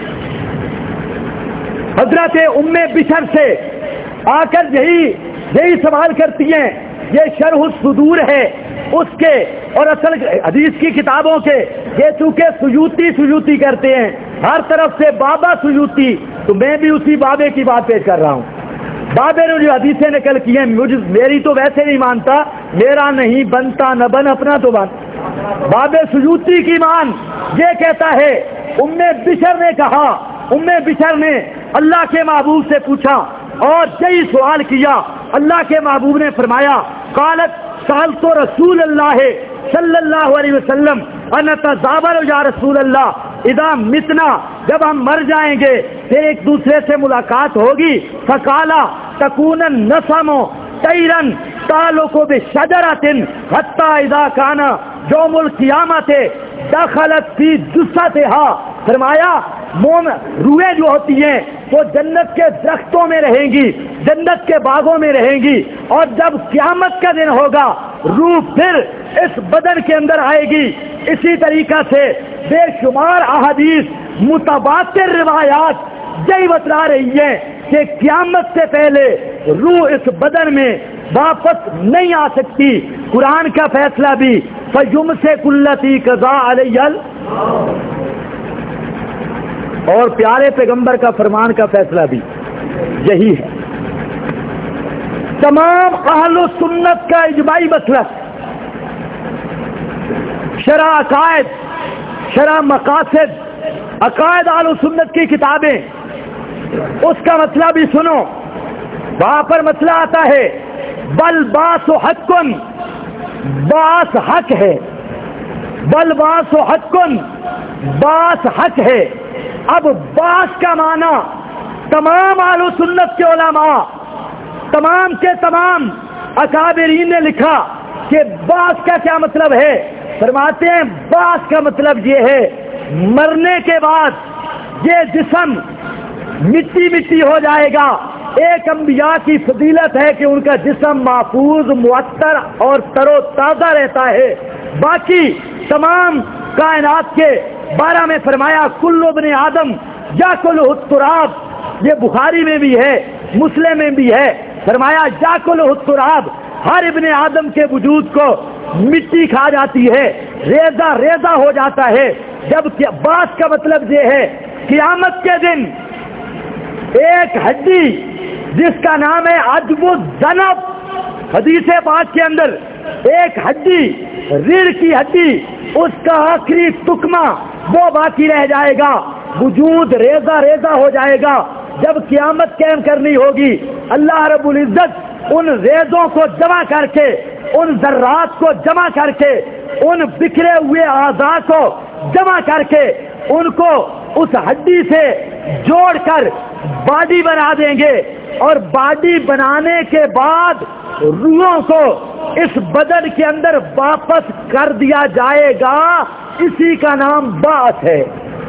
حضرت ام بشر سے آ کر یہی سوال کرتی ہیں، یہ شرح الصدور ہے اس کے اور اصل حدیث کی کتابوں کے، یہ چونکہ سیوطی کرتے ہیں ہر طرف سے بابا سیوطی، تو میں بھی اسی بابے کی بات پیش کر رہا ہوں۔ بابے نے جو حدیثیں نقل کی ہیں میری تو ویسے نہیں مانتا، میرا نہیں بنتا نہ بن اپنا تو بن، بابے سیوطی کی مان، یہ کہتا ہے ام بشر نے کہا، ام بشر نے اللہ کے محبوب سے پوچھا اور یہی سوال کیا، اللہ کے محبوب نے فرمایا قالت سألت رسول اللہ صلی اللہ علیہ وسلم ان نتزاور یا رسول اللہ اذا متنا، جب ہم مر جائیں گے پھر ایک دوسرے سے ملاقات ہوگی، فقالا تکون النسم طیرا تعلق بشجرۃ حتی اذا کان یوم القیامۃ دخلت فی جثتھا، فرمایا روحیں جو ہوتی ہیں وہ جنت کے درختوں میں رہیں گی، جنت کے باغوں میں رہیں گی، اور جب قیامت کا دن ہوگا روح پھر اس بدن کے اندر آئے گی۔ اسی طریقہ سے بے شمار احادیث متواتر روایات یہی بتلا رہی ہیں کہ قیامت سے پہلے روح اس بدن میں واپس نہیں آ سکتی۔ قرآن کا فیصلہ بھی فَيُمْسِكُ الَّتِي قَضَىٰ عَلَيْهَا اور پیارے پیغمبر کا فرمان کا فیصلہ بھی یہی ہے۔ تمام اہل سنت کا اجماعی مسلک شرح عقائد، شرح مقاصد، عقائد اہل سنت کی کتابیں، اس کا مسئلہ بھی سنو. وہاں پر مسئلہ آتا ہے بل باس حق، باس حق ہے، بل باس حق، باس حق ہے. اب باس کا معنی تمام اہل سنت کے علماء، تمام کے تمام اکابرین نے لکھا کہ باس کا کیا مطلب ہے. فرماتے ہیں باس کا مطلب یہ ہے مرنے کے بعد یہ جسم مٹی مٹی ہو جائے گا. ایک انبیاء کی فضیلت ہے کہ ان کا جسم محفوظ، معطر اور تر و تازہ رہتا ہے. باقی تمام کائنات کے بارے میں فرمایا کل ابن آدم یاکلہ التراب، یہ بخاری میں بھی ہے، مسلم میں بھی ہے. فرمایا یاکلہ التراب، ہر ابن آدم کے وجود کو مٹی کھا جاتی ہے، ریزہ ریزہ ہو جاتا ہے. جب باس کا مطلب یہ ہے قیامت کے دن ایک ہڈی جس کا نام ہے عجب الذنب، حدیث پاک کے اندر ایک ہڈی، ریڑھ کی ہڈی، اس کا آخری تکمہ وہ باقی رہ جائے گا، وجود ریزہ ریزہ ہو جائے گا. جب قیامت قائم کرنی ہوگی اللہ رب العزت ان ریزوں کو جمع کر کے، ان ذرات کو جمع کر کے، ان بکھرے ہوئے اعضاء کو جمع کر کے ان کو اس ہڈی سے جوڑ کر باڈی بنا دیں گے. اور باڈی بنانے کے بعد روحوں کو اس بدن کے اندر واپس کر دیا جائے گا. اسی کا نام بعث ہے.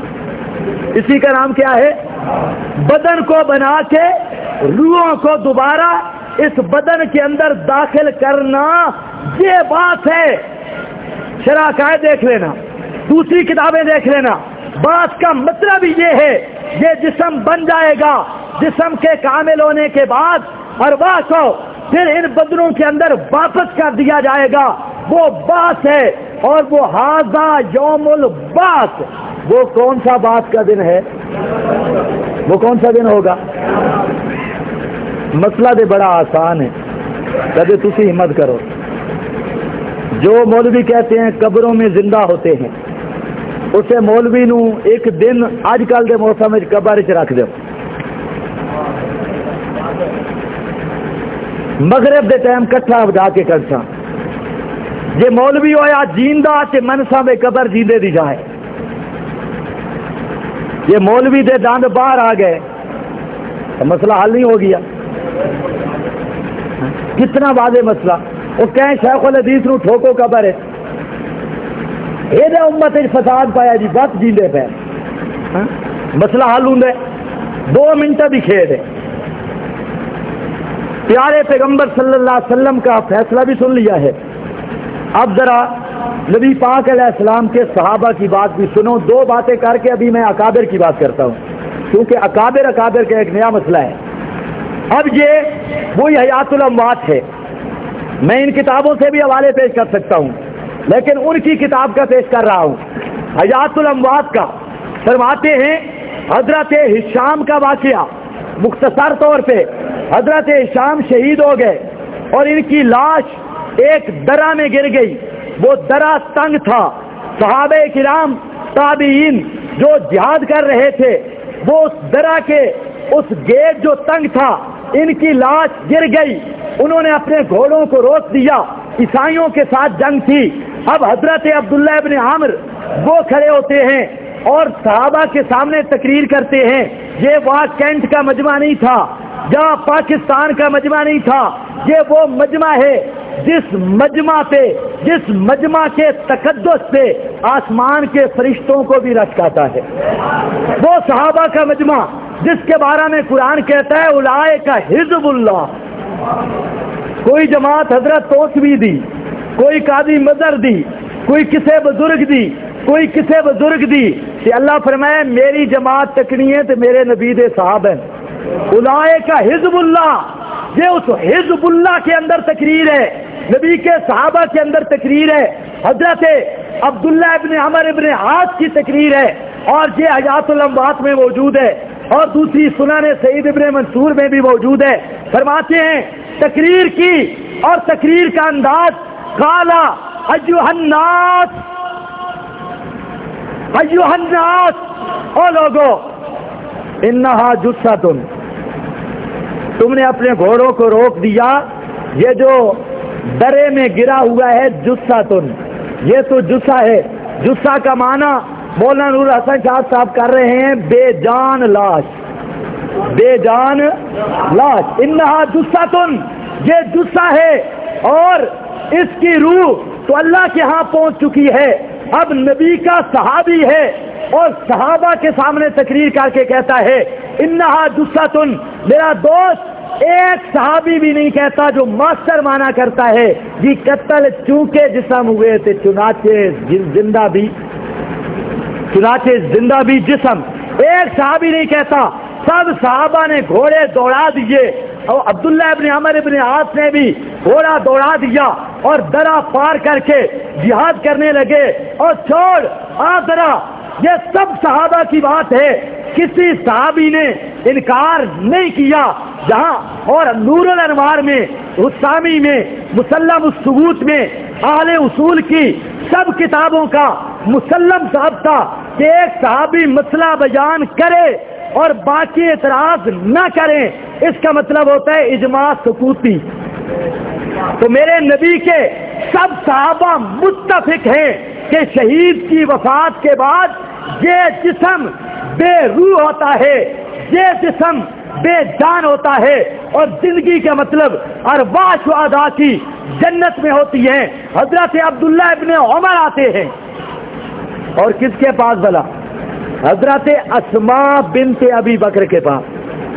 اسی کا نام کیا ہے؟ بدن کو بنا کے روحوں کو دوبارہ اس بدن کے اندر داخل کرنا، یہ بات ہے. شرح عقائد دیکھ لینا، دوسری کتابیں دیکھ لینا. بات کا مطلب یہ ہے یہ جسم بن جائے گا، جسم کے کامل ہونے کے بعد ارواح کو پھر ان بدنوں کے اندر واپس کر دیا جائے گا. وہ باس ہے، اور وہ ھذا یوم البعث. وہ کون سا باس کا دن ہے؟ وہ کون سا دن ہوگا؟ مسئلہ تو بڑا آسان ہے، کبھی تسی ہمت کرو. جو مولوی کہتے ہیں قبروں میں زندہ ہوتے ہیں، اسے مولوی نو ایک دن اج کل دے موسم وچ قبر وچ رکھ دیو. مغرب دے ٹائم کٹھا جا کے کرساں، جے مولوی ہویا جیندہ تے منسا میں قبر جیندے دی جائے. یہ مولوی دے دند باہر آ گئے تو مسئلہ حل نہیں ہو گیا. کتنا واضح مسئلہ. وہ کہیں شیخ الحدیث نو ٹھوکو قبر ہے، یہ امت فساد پایا جی، بس جیندے پہ مسئلہ حل ہوں. 2 منٹ بھی کھیڑ ہے. پیارے پیغمبر صلی اللہ علیہ وسلم کا فیصلہ بھی سن لیا ہے. اب ذرا نبی پاک علیہ السلام کے صحابہ کی بات بھی سنو. 2 باتیں کر کے ابھی میں اکابر کی بات کرتا ہوں، کیونکہ اکابر کا ایک نیا مسئلہ ہے. اب یہ وہی حیات الاموات ہے. میں ان کتابوں سے بھی حوالے پیش کر سکتا ہوں، لیکن ان کی کتاب کا پیش کر رہا ہوں. حیات الاموات کا فرماتے ہیں حضرت ہشام کا واقعہ. مختصر طور پہ حضرت ہشام شہید ہو گئے اور ان کی لاش ایک درہ میں گر گئی. وہ درہ تنگ تھا. صحابہ کرام تابعین جو جہاد کر رہے تھے وہ اس درہ کے اس گیٹ جو تنگ تھا، ان کی لاش گر گئی. انہوں نے اپنے گھوڑوں کو روک دیا. عیسائیوں کے ساتھ جنگ تھی. اب حضرت عبداللہ ابن عامر وہ کھڑے ہوتے ہیں اور صحابہ کے سامنے تقریر کرتے ہیں. یہ وہاں کینٹ کا مجمع نہیں تھا، جہاں پاکستان کا مجمع نہیں تھا. یہ وہ مجمع ہے جس مجمع کے تقدس پہ آسمان کے فرشتوں کو بھی رکھاتا ہے. وہ صحابہ کا مجمع جس کے بارے میں قرآن کہتا ہے اولئک حزب اللہ. کوئی جماعت حضرت توسوی دی، کوئی قاضی مظہر دی، کوئی کسے بزرگ دی، کوئی کسے بزرگ دی. کہ اللہ فرمائے میری جماعت تکنی ہے تو میرے نبی دے صحابہ ہیں. اولئک حزب اللہ. یہ اس حزب اللہ کے اندر تقریر ہے، نبی کے صحابہ کے اندر تقریر ہے، حضرت عبداللہ ابن عمر ابن عاص کی تقریر ہے، اور یہ حیات الاموات میں موجود ہے، اور دوسری سنن سعید ابن منصور میں بھی موجود ہے. فرماتے ہیں تقریر کی، اور تقریر کا انداز قال ایھا الناس ایھا الناس، او لوگو، انہا جثۃ، تم نے اپنے گھوڑوں کو روک دیا، یہ جو درے میں گرا ہوا ہے جثۃ، یہ تو جثہ ہے۔ جثہ کا معنی مولانا نور حسن صاحب کر رہے ہیں بے جان لاش، بے جان لاش۔ انہا جثۃ، یہ جثہ ہے اور اس کی روح تو اللہ کے ہاں پہنچ چکی ہے، اب نبی کا صحابی ہے اور صحابہ کے سامنے تقریر کر کے کہتا ہے انہا جثۃ۔ میرا دوست ایک صحابی بھی نہیں کہتا جو ماسٹر مانا کرتا ہے جی قتل چونکہ جسم ہوئے تھے چنانچہ زندہ بھی جسم، ایک صحابی نہیں کہتا، سب صحابہ نے گھوڑے دوڑا دیے، اور عبداللہ ابن عمر ابن عاص نے بھی گھوڑا دوڑا دیا اور درہ پار کر کے جہاد کرنے لگے، اور چھوڑ درہ، یہ سب صحابہ کی بات ہے، کسی صحابی نے انکار نہیں کیا۔ جہاں اور نور الانوار میں، حسامی میں، مسلم الثبوت میں، اہل اصول کی سب کتابوں کا مسلم صاحب تھا کہ ایک صحابی مسئلہ بیان کرے اور باقی اعتراض نہ کریں، اس کا مطلب ہوتا ہے اجماع سکوتی۔ تو میرے نبی کے سب صحابہ متفق ہیں کہ شہید کی وفات کے بعد یہ جسم بے روح ہوتا ہے، یہ جسم بے جان ہوتا ہے، اور زندگی کا مطلب ارواح شہداء کی جنت میں ہوتی ہیں۔ حضرت عبداللہ ابن عمر آتے ہیں، اور کس کے پاس بھلا؟ حضرت اسماء بنت ابی بکر کے پاس،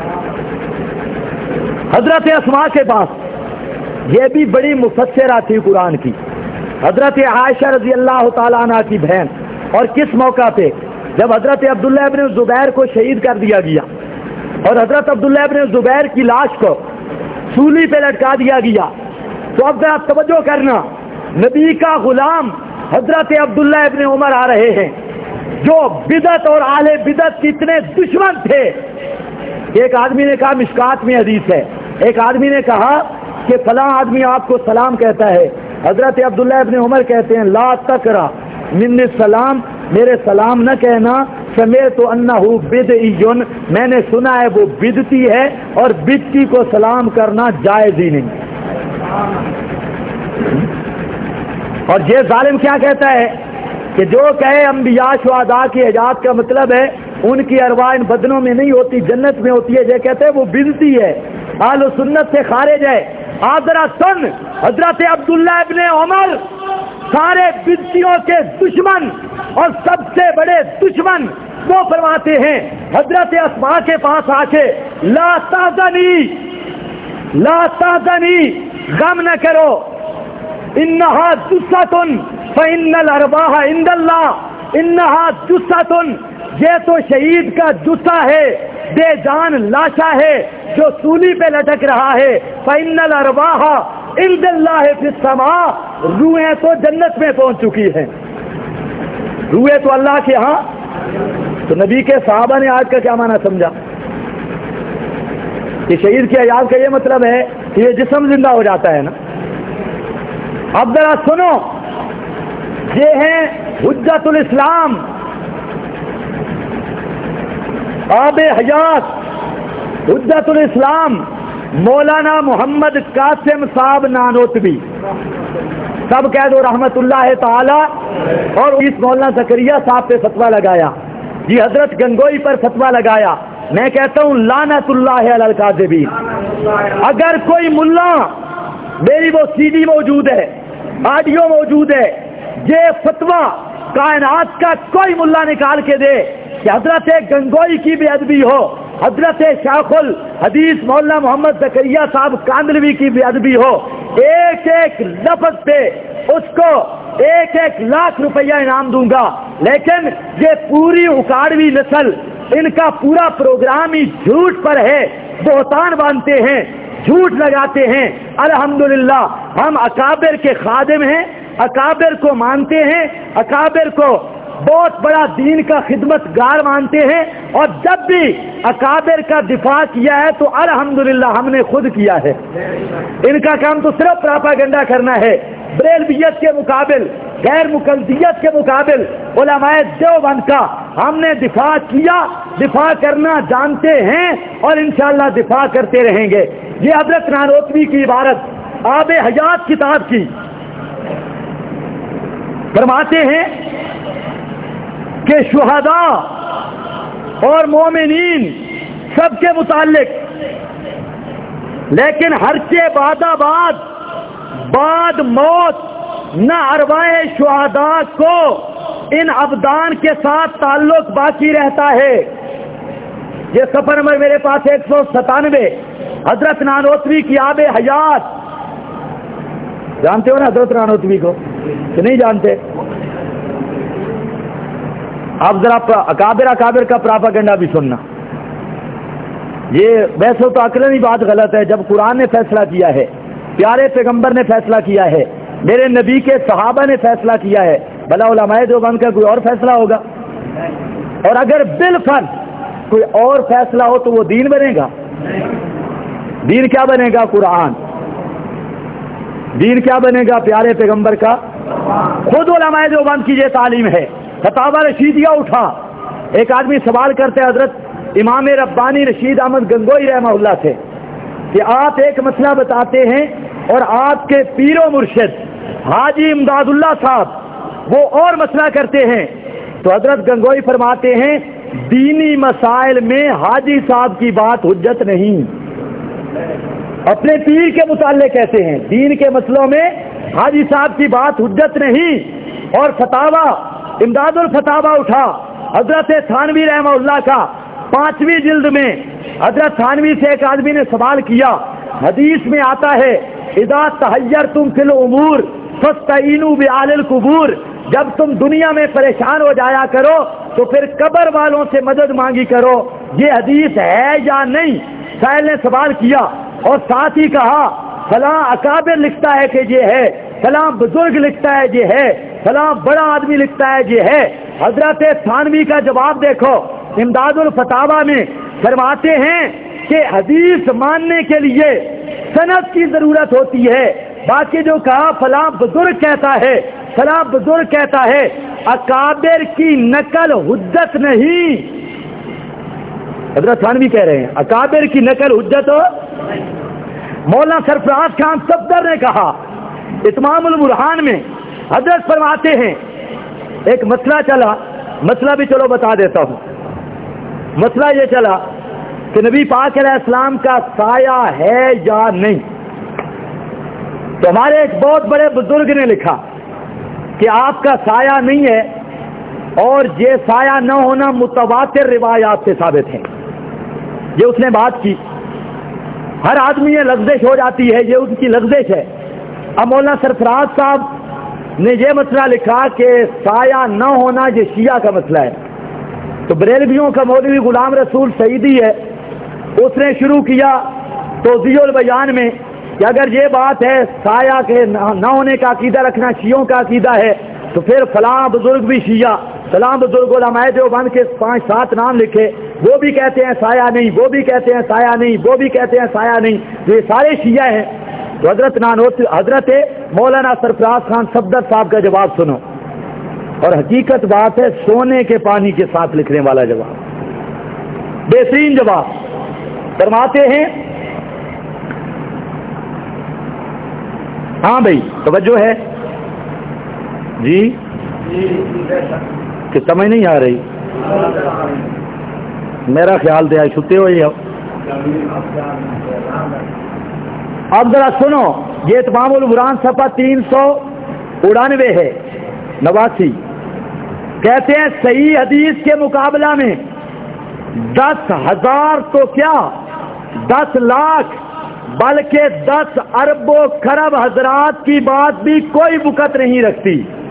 حضرت اسماء کے پاس، یہ بھی بڑی مفسرہ تھی قرآن کی، حضرت عائشہ رضی اللہ تعالیٰ عنہ کی بہن۔ اور کس موقع پہ؟ جب حضرت عبداللہ ابن زبیر کو شہید کر دیا گیا اور حضرت عبداللہ ابن زبیر کی لاش کو سولی پہ لٹکا دیا گیا، تو اب ذرا توجہ کرنا، نبی کا غلام حضرت عبداللہ ابن عمر آ رہے ہیں جو بدعت اور اہل بدعت کے اتنے دشمن تھے۔ ایک آدمی نے کہا، مشکات میں حدیث ہے، ایک آدمی نے کہا کہ فلاں آدمی آپ کو سلام کہتا ہے، حضرت عبداللہ ابن عمر کہتے ہیں لا تقرا من السلام، میرے سلام نہ کہنا، سمعت انہ بدعی، میں نے سنا ہے وہ بدعتی ہے اور بدعتی کو سلام کرنا جائز ہی نہیں۔ اور یہ ظالم کیا کہتا ہے کہ جو کہے انبیاء شہداء کی حیات کا مطلب ہے ان کی ارواح ان بدنوں میں نہیں ہوتی، جنت میں ہوتی ہے، یہ کہتے ہیں وہ بدعتی ہے، اہل سنت سے خارج ہے۔ ذرا سن، حضرت عبداللہ ابن عمر سارے بدعتیوں کے دشمن اور سب سے بڑے دشمن، وہ فرماتے ہیں حضرت اسماء کے پاس آ کے لا تحزنی، غم نہ کرو، انہا جثۃ فإن الارواح عند اللہ، انہا جثۃ، یہ تو شہید کا جثہ ہے، بے جان لاشا ہے جو سولی پہ لٹک رہا ہے، فإن الارواح عند اللہ فی السماء، روحیں تو جنت میں پہنچ چکی ہیں، روحیں تو اللہ کے ہاں۔ تو نبی کے صحابہ نے آج کا کیا معنی سمجھا کہ شہید کی حیات کا یہ مطلب ہے کہ یہ جسم زندہ ہو جاتا ہے نا۔ اب ذرا سنو، یہ ہیں حجت الاسلام، آب حیات، حجت الاسلام مولانا محمد قاسم صاحب نانوتوی، سب کہہ دو رحمت اللہ تعالی، اور اس مولانا زکریا صاحب پہ فتویٰ لگایا، جی حضرت گنگوئی پر فتویٰ لگایا۔ میں کہتا ہوں لعنت اللہ علی الکاذبین۔ اگر کوئی ملا، میری وہ سی ڈی موجود ہے، آڈیو موجود ہے، یہ فتویٰ کائنات کا کوئی ملا نکال کے دے کہ حضرت گنگوئی کی بے ادبی ہو، حضرت شیخ الحدیث مولانا محمد زکریا صاحب کاندلوی کی بے ادبی ہو، ایک ایک لفظ پہ اس کو 1-1 لاکھ روپیہ انعام دوں گا۔ لیکن یہ پوری اکاڑوی نسل، ان کا پورا پروگرام ہی جھوٹ پر ہے، بہتان باندھتے ہیں، جھوٹ لگاتے ہیں۔ الحمدللہ ہم اکابر کے خادم ہیں، اکابر کو مانتے ہیں، اکابر کو بہت بڑا دین کا خدمت گار مانتے ہیں، اور جب بھی اکابر کا دفاع کیا ہے تو الحمدللہ ہم نے خود کیا ہے۔ ان کا کام تو صرف پراپاگنڈا کرنا ہے۔ بریلویت کے مقابل، غیر مقلدیت کے مقابل علماء دیوبند کا ہم نے دفاع کیا، دفاع کرنا جانتے ہیں اور انشاءاللہ دفاع کرتے رہیں گے۔ یہ حضرت نانوتوی کی عبارت آب حیات کتاب کی، فرماتے ہیں کہ شہداء اور مومنین سب کے متعلق، لیکن ہر کے بعد موت نہ ارواح شہداء کو ان ابدان کے ساتھ تعلق باقی رہتا ہے۔ یہ صفحہ نمبر میرے پاس 197، حضرت نانوتوی کی آب حیات۔ جانتے ہو نا حضرت نانوتوی کو کہ نہیں جانتے؟ آپ ذرا اکابر کا پراپاگنڈا بھی سننا۔ یہ ویسے تو عقلانی بات غلط ہے، جب قرآن نے فیصلہ کیا ہے، پیارے پیغمبر نے فیصلہ کیا ہے، میرے نبی کے صحابہ نے فیصلہ کیا ہے، بھلا علماء دیوبند کا کوئی اور فیصلہ ہوگا؟ اور اگر بالفرض کوئی اور فیصلہ ہو تو وہ دین بنے گا؟ دین کیا بنے گا؟ قرآن۔ دین کیا بنے گا؟ پیارے پیغمبر کا۔ خود علماء دیوبند کی یہ تعلیم ہے۔ فتاوی رشیدیہ اٹھا، ایک آدمی سوال کرتے حضرت امام ربانی رشید احمد گنگوئی رحمہ اللہ سے کہ آپ ایک مسئلہ بتاتے ہیں اور آپ کے پیر و مرشد حاجی امداد اللہ صاحب وہ اور مسئلہ کرتے ہیں، تو حضرت گنگوئی فرماتے ہیں دینی مسائل میں حاجی صاحب کی بات حجت نہیں۔ اپنے پیر کے متعلق کہتے ہیں دین کے مسئلوں میں حاجی صاحب کی بات حجت نہیں۔ اور فتاوی امداد الفتاوی اٹھا حضرت تھانوی رحمہ اللہ کا 5ویں جلد میں، حضرت تھانوی سے ایک آدمی نے سوال کیا، حدیث میں آتا ہے اذا تحیرتم فی الامور فاستعینوا بآل القبور، جب تم دنیا میں پریشان ہو جایا کرو تو پھر قبر والوں سے مدد مانگی کرو، یہ حدیث ہے یا نہیں؟ سائل نے سوال کیا اور ساتھ ہی کہا فلاں اکابر لکھتا ہے کہ یہ ہے، فلاں بزرگ لکھتا ہے یہ ہے، فلاں بڑا آدمی لکھتا ہے یہ ہے۔ حضرت تھانوی کا جواب دیکھو، امداد الفتاوی میں فرماتے ہیں کہ حدیث ماننے کے لیے سند کی ضرورت ہوتی ہے، باقی جو کہا فلاں بزرگ کہتا ہے، فلاں بزرگ کہتا ہے، اکابر کی نقل حجت نہیں۔ حضرت تھانوی کہہ رہے ہیں اکابر کی نقل حجت ہو۔ مولانا سرفراز خان صفدر نے کہا اتمام البرہان میں، حضرت فرماتے ہیں ایک مسئلہ چلا، مسئلہ بھی چلو بتا دیتا ہوں۔ مسئلہ یہ چلا کہ نبی پاک علیہ السلام کا سایہ ہے یا نہیں، تو ہمارے ایک بہت بڑے بزرگ نے لکھا کہ آپ کا سایہ نہیں ہے، اور یہ سایہ نہ ہونا متواتر روایات سے ثابت ہے۔ یہ اس نے بات کی، ہر آدمی یہ لغزش ہو جاتی ہے، یہ ان کی لغزش ہے۔ اب مولانا سرفراز صاحب نے یہ مسئلہ لکھا کہ سایہ نہ ہونا یہ شیعہ کا مسئلہ ہے، تو بریلویوں کا مولوی غلام رسول سعیدی ہے، اس نے شروع کیا توضیح البیان میں کہ اگر یہ بات ہے سایہ کے نہ ہونے کا عقیدہ رکھنا شیعوں کا عقیدہ ہے، تو پھر فلاں بزرگ بھی شیعہ، فلاں بزرگ علماء دیوبند کے 5-7 نام لکھے، وہ بھی کہتے ہیں سایہ نہیں، وہ بھی کہتے ہیں سایہ نہیں، وہ بھی کہتے ہیں سایہ نہیں، تو یہ سارے شیعہ ہیں۔ تو حضرت مولانا سرفراز خان صفدر صاحب کا جواب سنو، اور حقیقت بات ہے سونے کے پانی کے ساتھ لکھنے والا جواب، بہترین جواب۔ فرماتے ہیں ہاں بھائی توجہ ہے جی کہ سمجھ نہیں آ رہی؟ میرا خیال دیا چھٹے ہوئے اب ذرا سنو، یہ اتمام البرہان صفحہ 399 ہے 89، کہتے ہیں صحیح حدیث کے مقابلہ میں 10,000 تو کیا 10 لاکھ بلکہ 10 ارب و خرب حضرات کی بات بھی کوئی وقت نہیں رکھتی۔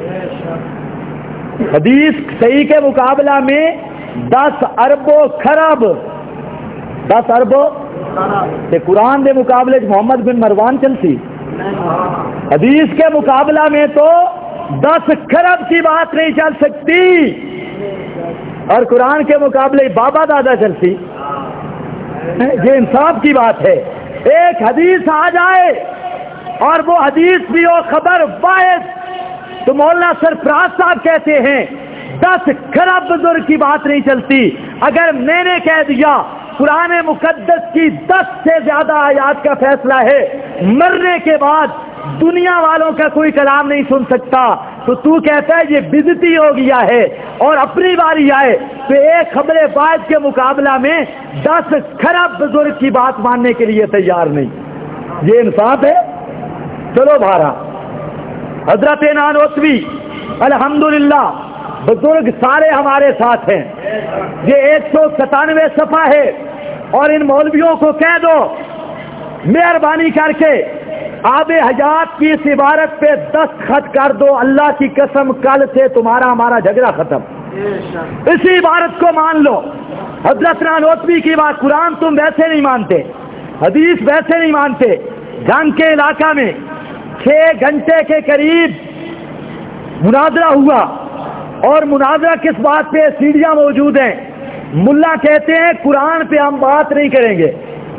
حدیث صحیح کے مقابلہ میں 10 ارب و خرب، 10 ارب تے قرآن دے مقابلے محمد بن مروان چلتی، حدیث کے مقابلہ میں تو 10 खरब की बात नहीं चल सकती, और कुरान के मुकाबले बाबा दादा चलती। ये इंसाफ की बात है। एक हदीस आ जाए और वो हदीस भी हो खबर वाहिद, तो मौलाना सरफराज साहब कहते हैं 10 खरब बुजुर्ग की बात नहीं चलती। अगर मैंने कह दिया कुरान मुकद्दस की 10 से ज्यादा आयात का फैसला है, मरने के बाद दुनिया वालों का कोई कलाम नहीं सुन सकता, तो तू कहता है ये बिजती हो गया है, और अपनी बारी आए तो एक खबरे वाहिद के मुकाबला में 10 खरब बुजुर्ग की बात मानने के लिए तैयार नहीं। ये इंसाफ है? चलो भारा। हजरत नानोतवी अल्हम्दुलिल्लाह, बुजुर्ग सारे हमारे साथ हैं। ये 197 सफा है, और इन मौलवियों को कह दो मेहरबानी करके आबे हयात की इस इबारत पे 10 खत कर दो, अल्लाह की कसम कल से तुम्हारा हमारा झगड़ा खत्म। इसी इबारत को मान लो। हजरत नानोतवी की बात, कुरान तुम वैसे नहीं मानते, हदीस वैसे नहीं मानते। जंग के इलाका में 6 घंटे के करीब मुनाजरा हुआ, और मुनाजरा किस बात पे? सीढ़ियां मौजूद हैं। मुल्ला कहते हैं कुरान पे हम बात नहीं करेंगे।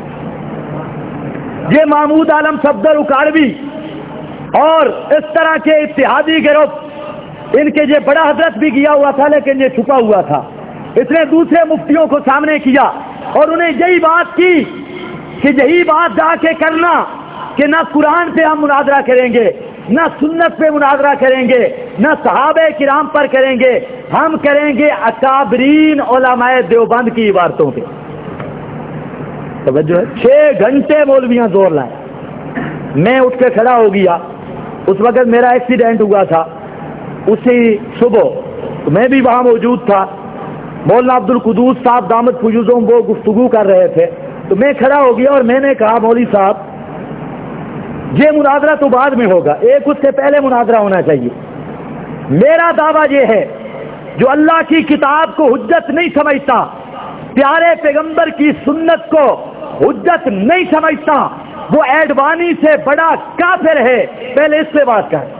ये महमूद आलम सफदर उकाड़वी और इस तरह के इत्तेहादी गिरोह, इनके ये बड़ा हजरत भी किया हुआ था, लेकिन ये छुपा हुआ था। इसने दूसरे मुफ्तियों को सामने किया और उन्हें यही बात की कि यही बात जाके करना कि ना कुरान पे हम मुनाजरा करेंगे, ना सुन्नत पे मुनाजरा करेंगे, ना सहाबे किराम पर करेंगे, हम करेंगे अकाबरीन उलमाए देवबंद की इबारतों पे। तवज्जो है। 6 घंटे मौलवियां जोर लाए। मैं उठ के खड़ा हो गया। उस वक्त मेरा एक्सीडेंट हुआ था, उसी सुबह तो मैं भी वहां मौजूद था। मौलाना अब्दुल कुदूस साहब दामद फुजूज़ों वो गुफ्तगू कर रहे थे, तो मैं खड़ा हो गया और मैंने कहा मौली साहब ये मुनाजरा तो बाद में होगा, एक उससे पहले मुनाजरा होना चाहिए। मेरा दावा ये है, जो अल्लाह की किताब को हुज्जत नहीं समझता, प्यारे पैगंबर की सुन्नत को हुज्जत नहीं समझता, वो एडवानी से बड़ा काफिर है। पहले इससे बात कर।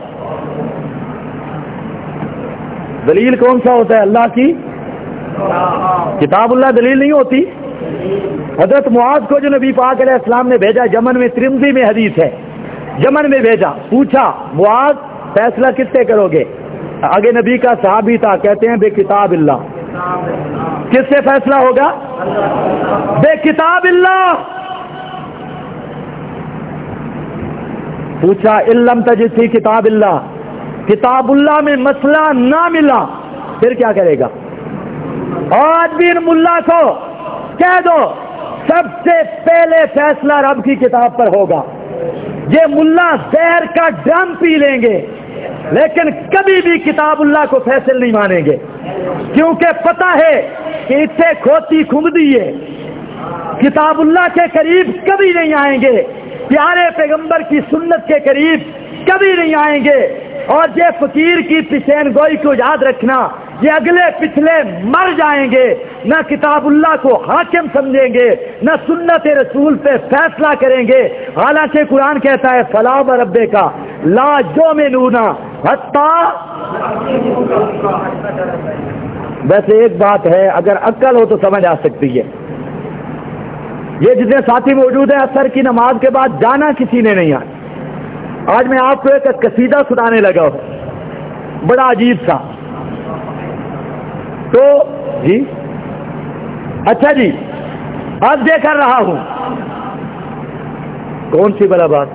दलील कौन सा होता है? अल्लाह की किताबुल्लाह दलील नहीं होती। हजरत मुआज को जो नबी पाक अलैहिस्सलाम ने भेजा यमन में, तिरमिज़ी में हदीस है, यमन में भेजा, पूछा मुआज फैसला किससे करोगे? आगे नबी का सहाबी था, कहते हैं बेकिताबिल्लाह। किससे फैसला होगा? बेकिताबिल्लाह। पूछा इल्लम तजिद किताबिल्लाह, किताबुल्लाह में मसला ना मिला फिर क्या करेगा? आज भी इन मुल्ला को कह दो सबसे पहले फैसला रब की किताब पर होगा। ये मुल्ला जहर का ड्रम पी लेंगे, लेकिन कभी भी किताबुल्लाह को फैसल नहीं मानेंगे, क्योंकि पता है कि इससे खोती खुमदी है। किताबुल्लाह के करीब कभी नहीं आएंगे, प्यारे पैगंबर की सुन्नत के करीब कभी नहीं आएंगे। और ये फकीर की पिशेन गोई को याद रखना, ये अगले पिछले मर जाएंगे, न किताबुल्लाह को हाकिम समझेंगे, न सुन्नत रसूल पे फैसला करेंगे। हालांकि कुरान कहता है फला व रब्बे का ला जो में नूना हत्ता। वैसे एक बात है, अगर अक्ल हो तो समझ आ सकती है। ये जितने साथी मौजूद हैं, असर की नमाज के बाद जाना किसी ने नहीं आया। आज मैं आपको एक कसीदा सुनाने लगा हूं, बड़ा अजीब सा। तो जी अच्छा जी, अब ये कर रहा हूं। कौन सी बड़ा बात?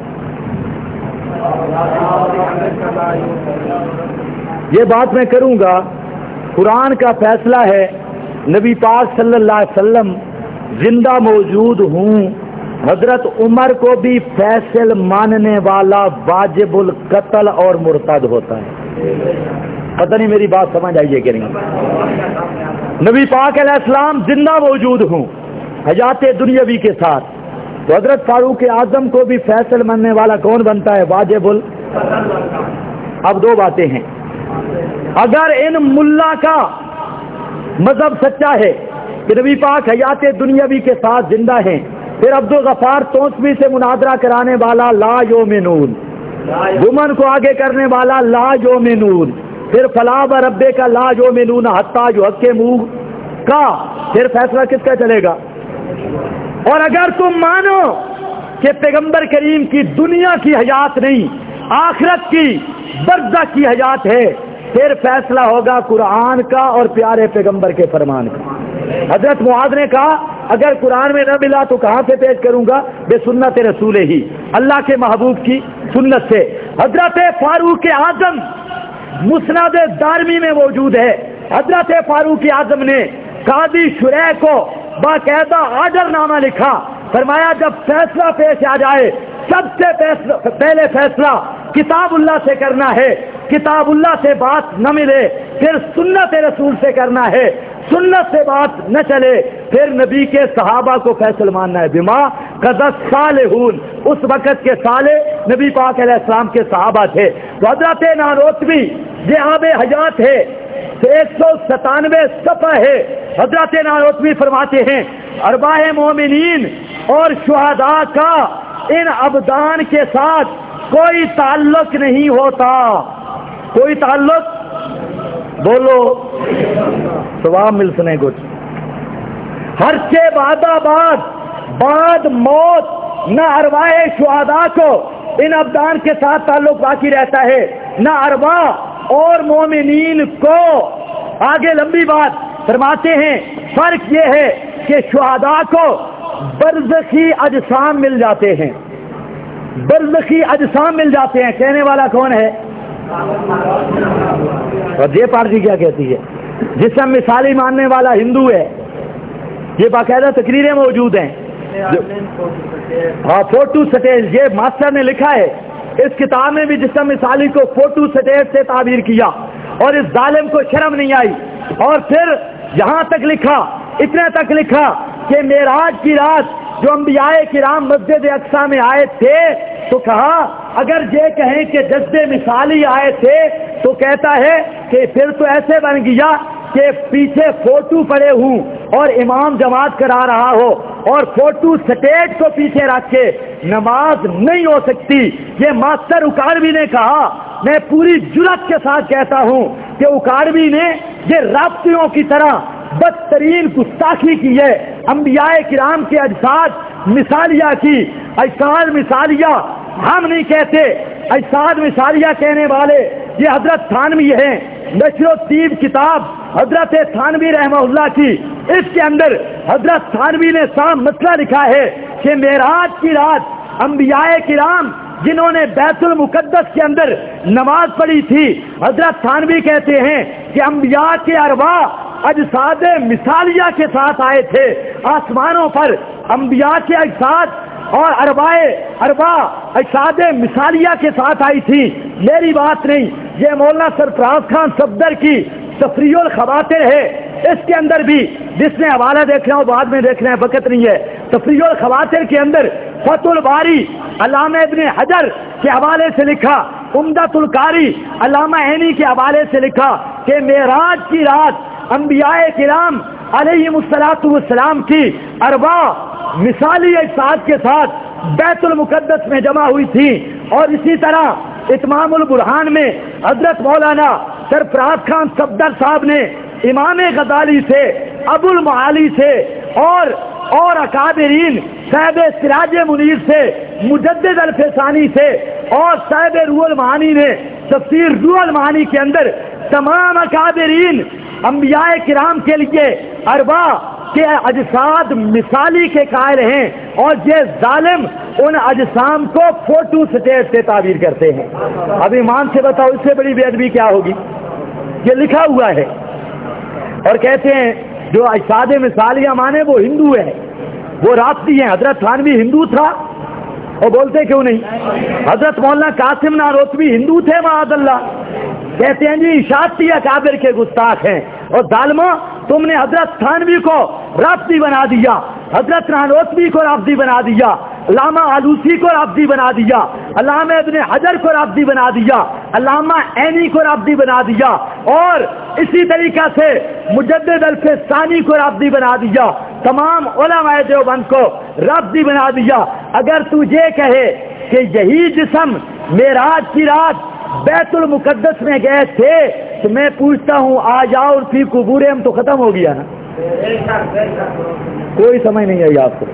ये बात मैं करूंगा, कुरान का फैसला है, नबी पाक सल्लल्लाहु अलैहि वसल्लम जिंदा मौजूद हूं, हजरत उमर को भी फैसल मानने वाला वाजिबुल कत्ल और मुर्तद होता है। पता नहीं मेरी बात समझ आई है कि नहीं? नबी पाक अलैहिस्सलाम जिंदा मौजूद हूं हयात दुनियावी के साथ, तो हजरत फारूक आजम को भी फैसल मानने वाला कौन बनता है? वाजिबुल। अब दो बातें हैं। अगर इन मुल्ला का मजहब सच्चा है कि नबी पाक हयात दुनियावी के साथ जिंदा हैं, फिर अब्दुल गफार तोसवी से मुनाजरा कराने वाला ला योमिनून, گمن کو آگے کرنے والا لا یؤمنون، پھر فلا وربے کا لا یؤمنون حتی یحکموک کا، پھر فیصلہ کس کا چلے گا؟ اور اگر تم مانو کہ پیغمبر کریم کی دنیا کی حیات نہیں، آخرت کی برزخ کی حیات ہے، پھر فیصلہ ہوگا قرآن کا اور پیارے پیغمبر کے فرمان کا۔ حضرت معاذ نے کہا اگر قرآن میں نہ ملا تو کہاں سے پیش کروں گا؟ بے سنت رسول ہی، اللہ کے محبوب کی سنت سے۔ حضرت فاروق اعظم مسند دارمی میں موجود ہے، حضرت فاروق اعظم نے قاضی شریح کو باقاعدہ آرڈر نامہ لکھا، فرمایا جب فیصلہ پیش آ جائے سب سے پہلے فیصلہ کتاب اللہ سے کرنا ہے، کتاب اللہ سے بات نہ ملے پھر سنت رسول سے کرنا ہے، سنت سے بات نہ چلے پھر نبی کے صحابہ کو فیصل ماننا ہے۔ بما قضت صالحون، اس وقت کے صالح نبی پاک علیہ السلام کے صحابہ تھے۔ تو حضرت نانوتوی یہ آب حیات ہے، 197 صفحہ ہے۔ حضرت نانوتوی فرماتے ہیں ارواح مومنین اور شہداء کا ان ابدان کے ساتھ کوئی تعلق نہیں ہوتا۔ کوئی تعلق؟ بولو ثواب مل سنے کچھ۔ ہر کے بعد موت نہ ارواح شہداء کو ان ابدان کے ساتھ تعلق باقی رہتا ہے، نہ ارواح اور مومنین کو۔ آگے لمبی بات فرماتے ہیں فرق یہ ہے کہ شہداء کو برزخی اجسام مل جاتے ہیں، برزخی اجسام مل جاتے ہیں۔ کہنے والا کون ہے؟ اور یہ پارٹی کیا کہتی ہے؟ جسم مثالی ماننے والا ہندو ہے، یہ باقاعدہ تقریریں موجود ہیں۔ ہاں فوٹو سٹیج، یہ ماسٹر نے لکھا ہے اس کتاب میں بھی جسم مثالی کو فوٹو سٹیج سے تعبیر کیا اور اس ظالم کو شرم نہیں آئی، اور پھر یہاں تک لکھا، اتنے تک لکھا کہ معراج کی رات جو انبیاء کرام مسجد اقصی میں آئے تھے تو کہا اگر یہ کہیں کہ جسد مثالی آئے تھے تو کہتا ہے کہ پھر تو ایسے بن گیا کہ پیچھے فوٹو پڑے ہوں اور امام جماعت کرا رہا ہو، اور فوٹو سٹیج کو پیچھے رکھ کے نماز نہیں ہو سکتی۔ یہ ماسٹر اکاڑوی نے کہا، میں پوری جرات کے ساتھ کہتا ہوں کہ اکاڑوی نے یہ رابطیوں کی طرح بدترین گستاخی کی ہے، انبیاء کرام کے اجساد مثالیہ کی۔ اجساد مثالیہ ہم نہیں کہتے، اجساد مثالیہ کہنے والے یہ حضرت تھانوی ہیں۔ نشر الطیب کتاب حضرت تھانوی رحمہ اللہ کی، اس کے اندر حضرت تھانوی نے صاف مسئلہ لکھا ہے کہ معراج کی رات انبیاء کرام جنہوں نے بیت المقدس کے اندر نماز پڑھی تھی، حضرت تھانوی کہتے ہیں کہ انبیاء کے ارواح اجساد مثالیہ کے ساتھ آئے تھے آسمانوں پر، انبیاء کے اجساد اور ارواح اجساد مثالیہ کے ساتھ آئی تھی۔ میری بات نہیں، یہ مولانا سرفراز خان صفدر کی تفریح الخواطر ہے، اس کے اندر بھی جس نے حوالہ دیکھنا ہو بعد میں دیکھنا ہے، وقت نہیں ہے۔ تفریح الخواطر کے اندر فتح الباری علامہ ابن حجر کے حوالے سے لکھا، عمدۃ القاری علامہ عینی کے حوالے سے لکھا کہ معراج کی رات انبیاء کرام علیہم الصلاۃ والسلام کی ارواح مثالی اجساد کے ساتھ بیت المقدس میں جمع ہوئی تھی۔ اور اسی طرح اتمام البرہان میں حضرت مولانا سرفراز خان صفدر صاحب نے امام غزالی سے، ابو المعالی سے اور اکابرین صاحب سراج منیر سے، مجدد الفسانی سے اور صاحب روح المعانی نے تفسیر روح المعانی کے اندر تمام اکابرین انبیاء کرام کے لیے ارواح کے اجساد مثالی کے قائل ہیں، اور یہ ظالم ان اجسام کو فوٹو سٹیج سے تعبیر کرتے ہیں۔ اب ایمان سے بتاؤ اس سے بڑی بے ادبی کیا ہوگی؟ یہ لکھا ہوا ہے، اور کہتے ہیں جو اجساد مثالیہ مانے وہ ہندو ہے، وہ رافضی ہیں۔ حضرت تھانوی ہندو تھا، اور بولتے کیوں نہیں؟ حضرت مولانا قاسم نانوتوی ہندو تھے معاذ اللہ، کہتے ہیں جی اشاعتی اکابر کے گستاخ ہیں۔ اور ظالموں، تم نے حضرت تھانوی کو رافضی بنا دیا، حضرت نانوتوی کو رافضی بنا دیا، علامہ آلوسی کو رافضی بنا دیا، علامہ ابن حجر کو رافضی بنا دیا، علامہ عینی کو رافضی بنا دیا، اور اسی طریقہ سے مجدد الفسانی کو رافضی بنا دیا، تمام علماء دیوبند کو رافضی بنا دیا۔ اگر تو یہ کہے کہ یہی جسم معراج کی رات بیت المقدس میں گئے تھے تو میں پوچھتا ہوں آ جاؤ فی قبورہم تو ختم ہو گیا نا. کوئی سمجھ نہیں آئی آپ کو.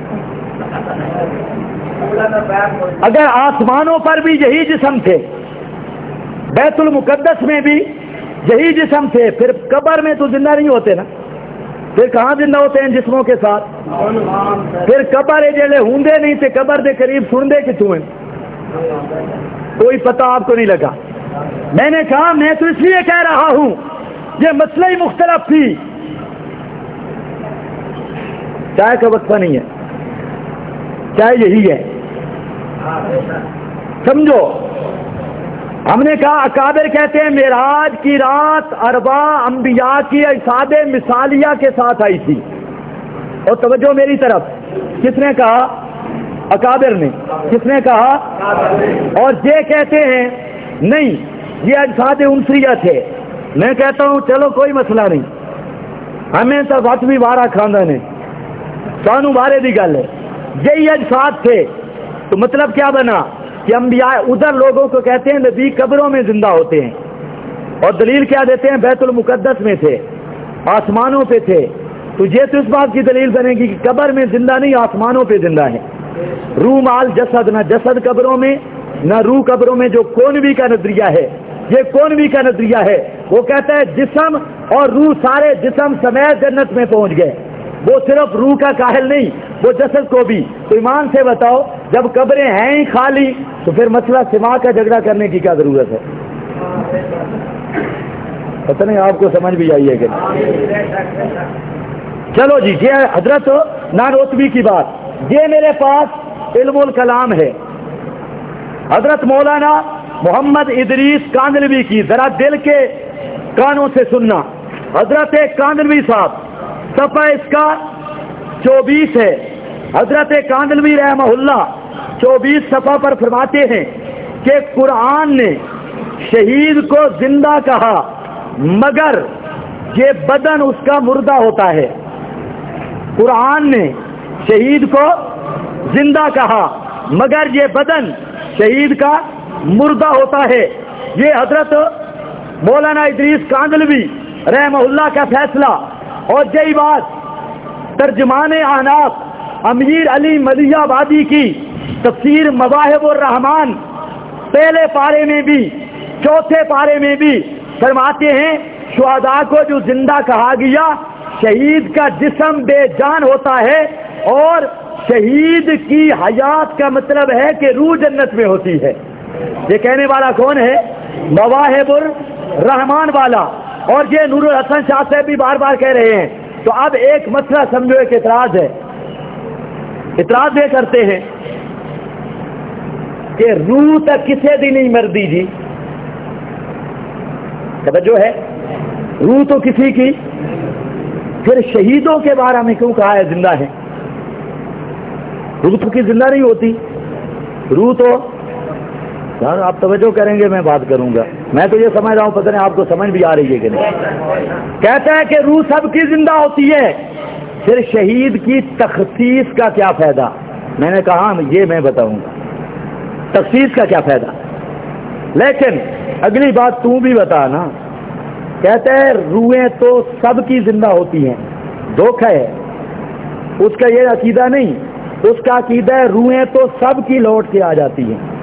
اگر آسمانوں پر بھی یہی جسم تھے, بیت المقدس میں بھی یہی جسم تھے, پھر قبر میں تو زندہ نہیں ہوتے نا. پھر کہاں زندہ ہوتے ہیں جسموں کے ساتھ؟ پھر قبر جیلے ہوندے نہیں تھے, قبر دے قریب سن دے کتوں ہیں؟ کوئی پتہ آپ کو نہیں لگا. میں نے کہا میں تو اس لیے کہہ رہا ہوں یہ مسئلہ ہی مختلف تھی. چائے کا وقفہ نہیں ہے, چائے یہی ہے, سمجھو. ہم نے کہا اکابر کہتے ہیں معراج کی رات اربع انبیاء کی اجساد مثالیہ کے ساتھ آئی تھی. اور توجہ میری طرف, کس نے کہا؟ اکابر نے. کس نے کہا؟ اور یہ کہتے ہیں نہیں یہ اجساد انسریہ تھے. میں کہتا ہوں چلو کوئی مسئلہ نہیں, ہمیں تو وقت بھی بارہ خاندان ہے, سانو بارے دی گل ہے. یہی اجساد تھے تو مطلب کیا بنا کہ انبیاء ادھر لوگوں کو کہتے ہیں نبی قبروں میں زندہ ہوتے ہیں, اور دلیل کیا دیتے ہیں؟ بیت المقدس میں تھے, آسمانوں پہ تھے. تو یہ تو اس بات کی دلیل بنے گی کہ قبر میں زندہ نہیں, آسمانوں پہ زندہ ہے. روح مال جسد, نہ جسد قبروں میں نہ روح قبروں میں. جو کونوی کا نظریہ ہے, یہ کونوی کا نظریہ ہے. وہ کہتا ہے جسم اور روح سارے جسم سمیت جنت میں پہنچ گئے, وہ صرف روح کا کاہل نہیں, وہ جسد کو بھی. تو ایمان سے بتاؤ جب قبریں ہیں ہی خالی تو پھر مسئلہ سما کا جھگڑا کرنے کی کیا ضرورت ہے؟ پتہ نہیں آپ کو سمجھ بھی آئی ہے کہ چلو جی یہ حضرت نانوتوی کی بات. یہ میرے پاس علم الکلام ہے حضرت مولانا محمد ادریس کاندلوی کی, ذرا دل کے کانوں سے سننا. حضرت کاندلوی صاحب صفحہ اس کا 24 ہے. حضرت کاندلوی رحمہ اللہ 24 صفحہ پر فرماتے ہیں کہ قرآن نے شہید کو زندہ کہا مگر یہ بدن اس کا مردہ ہوتا ہے. قرآن نے شہید کو زندہ کہا مگر یہ بدن شہید کا مردہ ہوتا ہے. یہ حضرت مولانا ادریس کاندلوی رحمہ اللہ کا فیصلہ. اور یہی بات ترجمان احناف امیر علی ملیح آبادی کی تفسیر مواہب الرحمان پہلے پارے میں بھی چوتھے پارے میں بھی فرماتے ہیں شہداء کو جو زندہ کہا گیا, شہید کا جسم بے جان ہوتا ہے اور شہید کی حیات کا مطلب ہے کہ روح جنت میں ہوتی ہے. یہ کہنے والا کون ہے؟ مواہب الرحمان والا. اور یہ نور الحسن شاہ صاحب بھی بار بار کہہ رہے ہیں. تو اب ایک مسئلہ سمجھو, ایک اعتراض ہے. اعتراض یہ کرتے ہیں کہ روح تک کسے دی نہیں مردی جی. توجہ ہے, روح تو کسی کی, پھر شہیدوں کے بارے میں کیوں کہا ہے زندہ ہے؟ روح تو کی زندہ نہیں ہوتی. روح تو یار آپ توجہ کریں گے میں بات کروں گا. میں تو یہ سمجھ رہا ہوں, پتہ نہیں آپ کو سمجھ بھی آ رہی ہے کہ نہیں. کہتا ہے کہ روح سب کی زندہ ہوتی ہے, پھر شہید کی تخصیص کا کیا فائدہ؟ میں نے کہا یہ میں بتاؤں گا تخصیص کا کیا فائدہ. لیکن اگلی بات تو بھی بتا نا. کہتا ہے روحیں تو سب کی زندہ ہوتی ہیں. دھوکہ ہے اس کا, یہ عقیدہ نہیں. اس کا عقیدہ ہے روحیں تو سب کی لوٹ کے آ جاتی ہیں.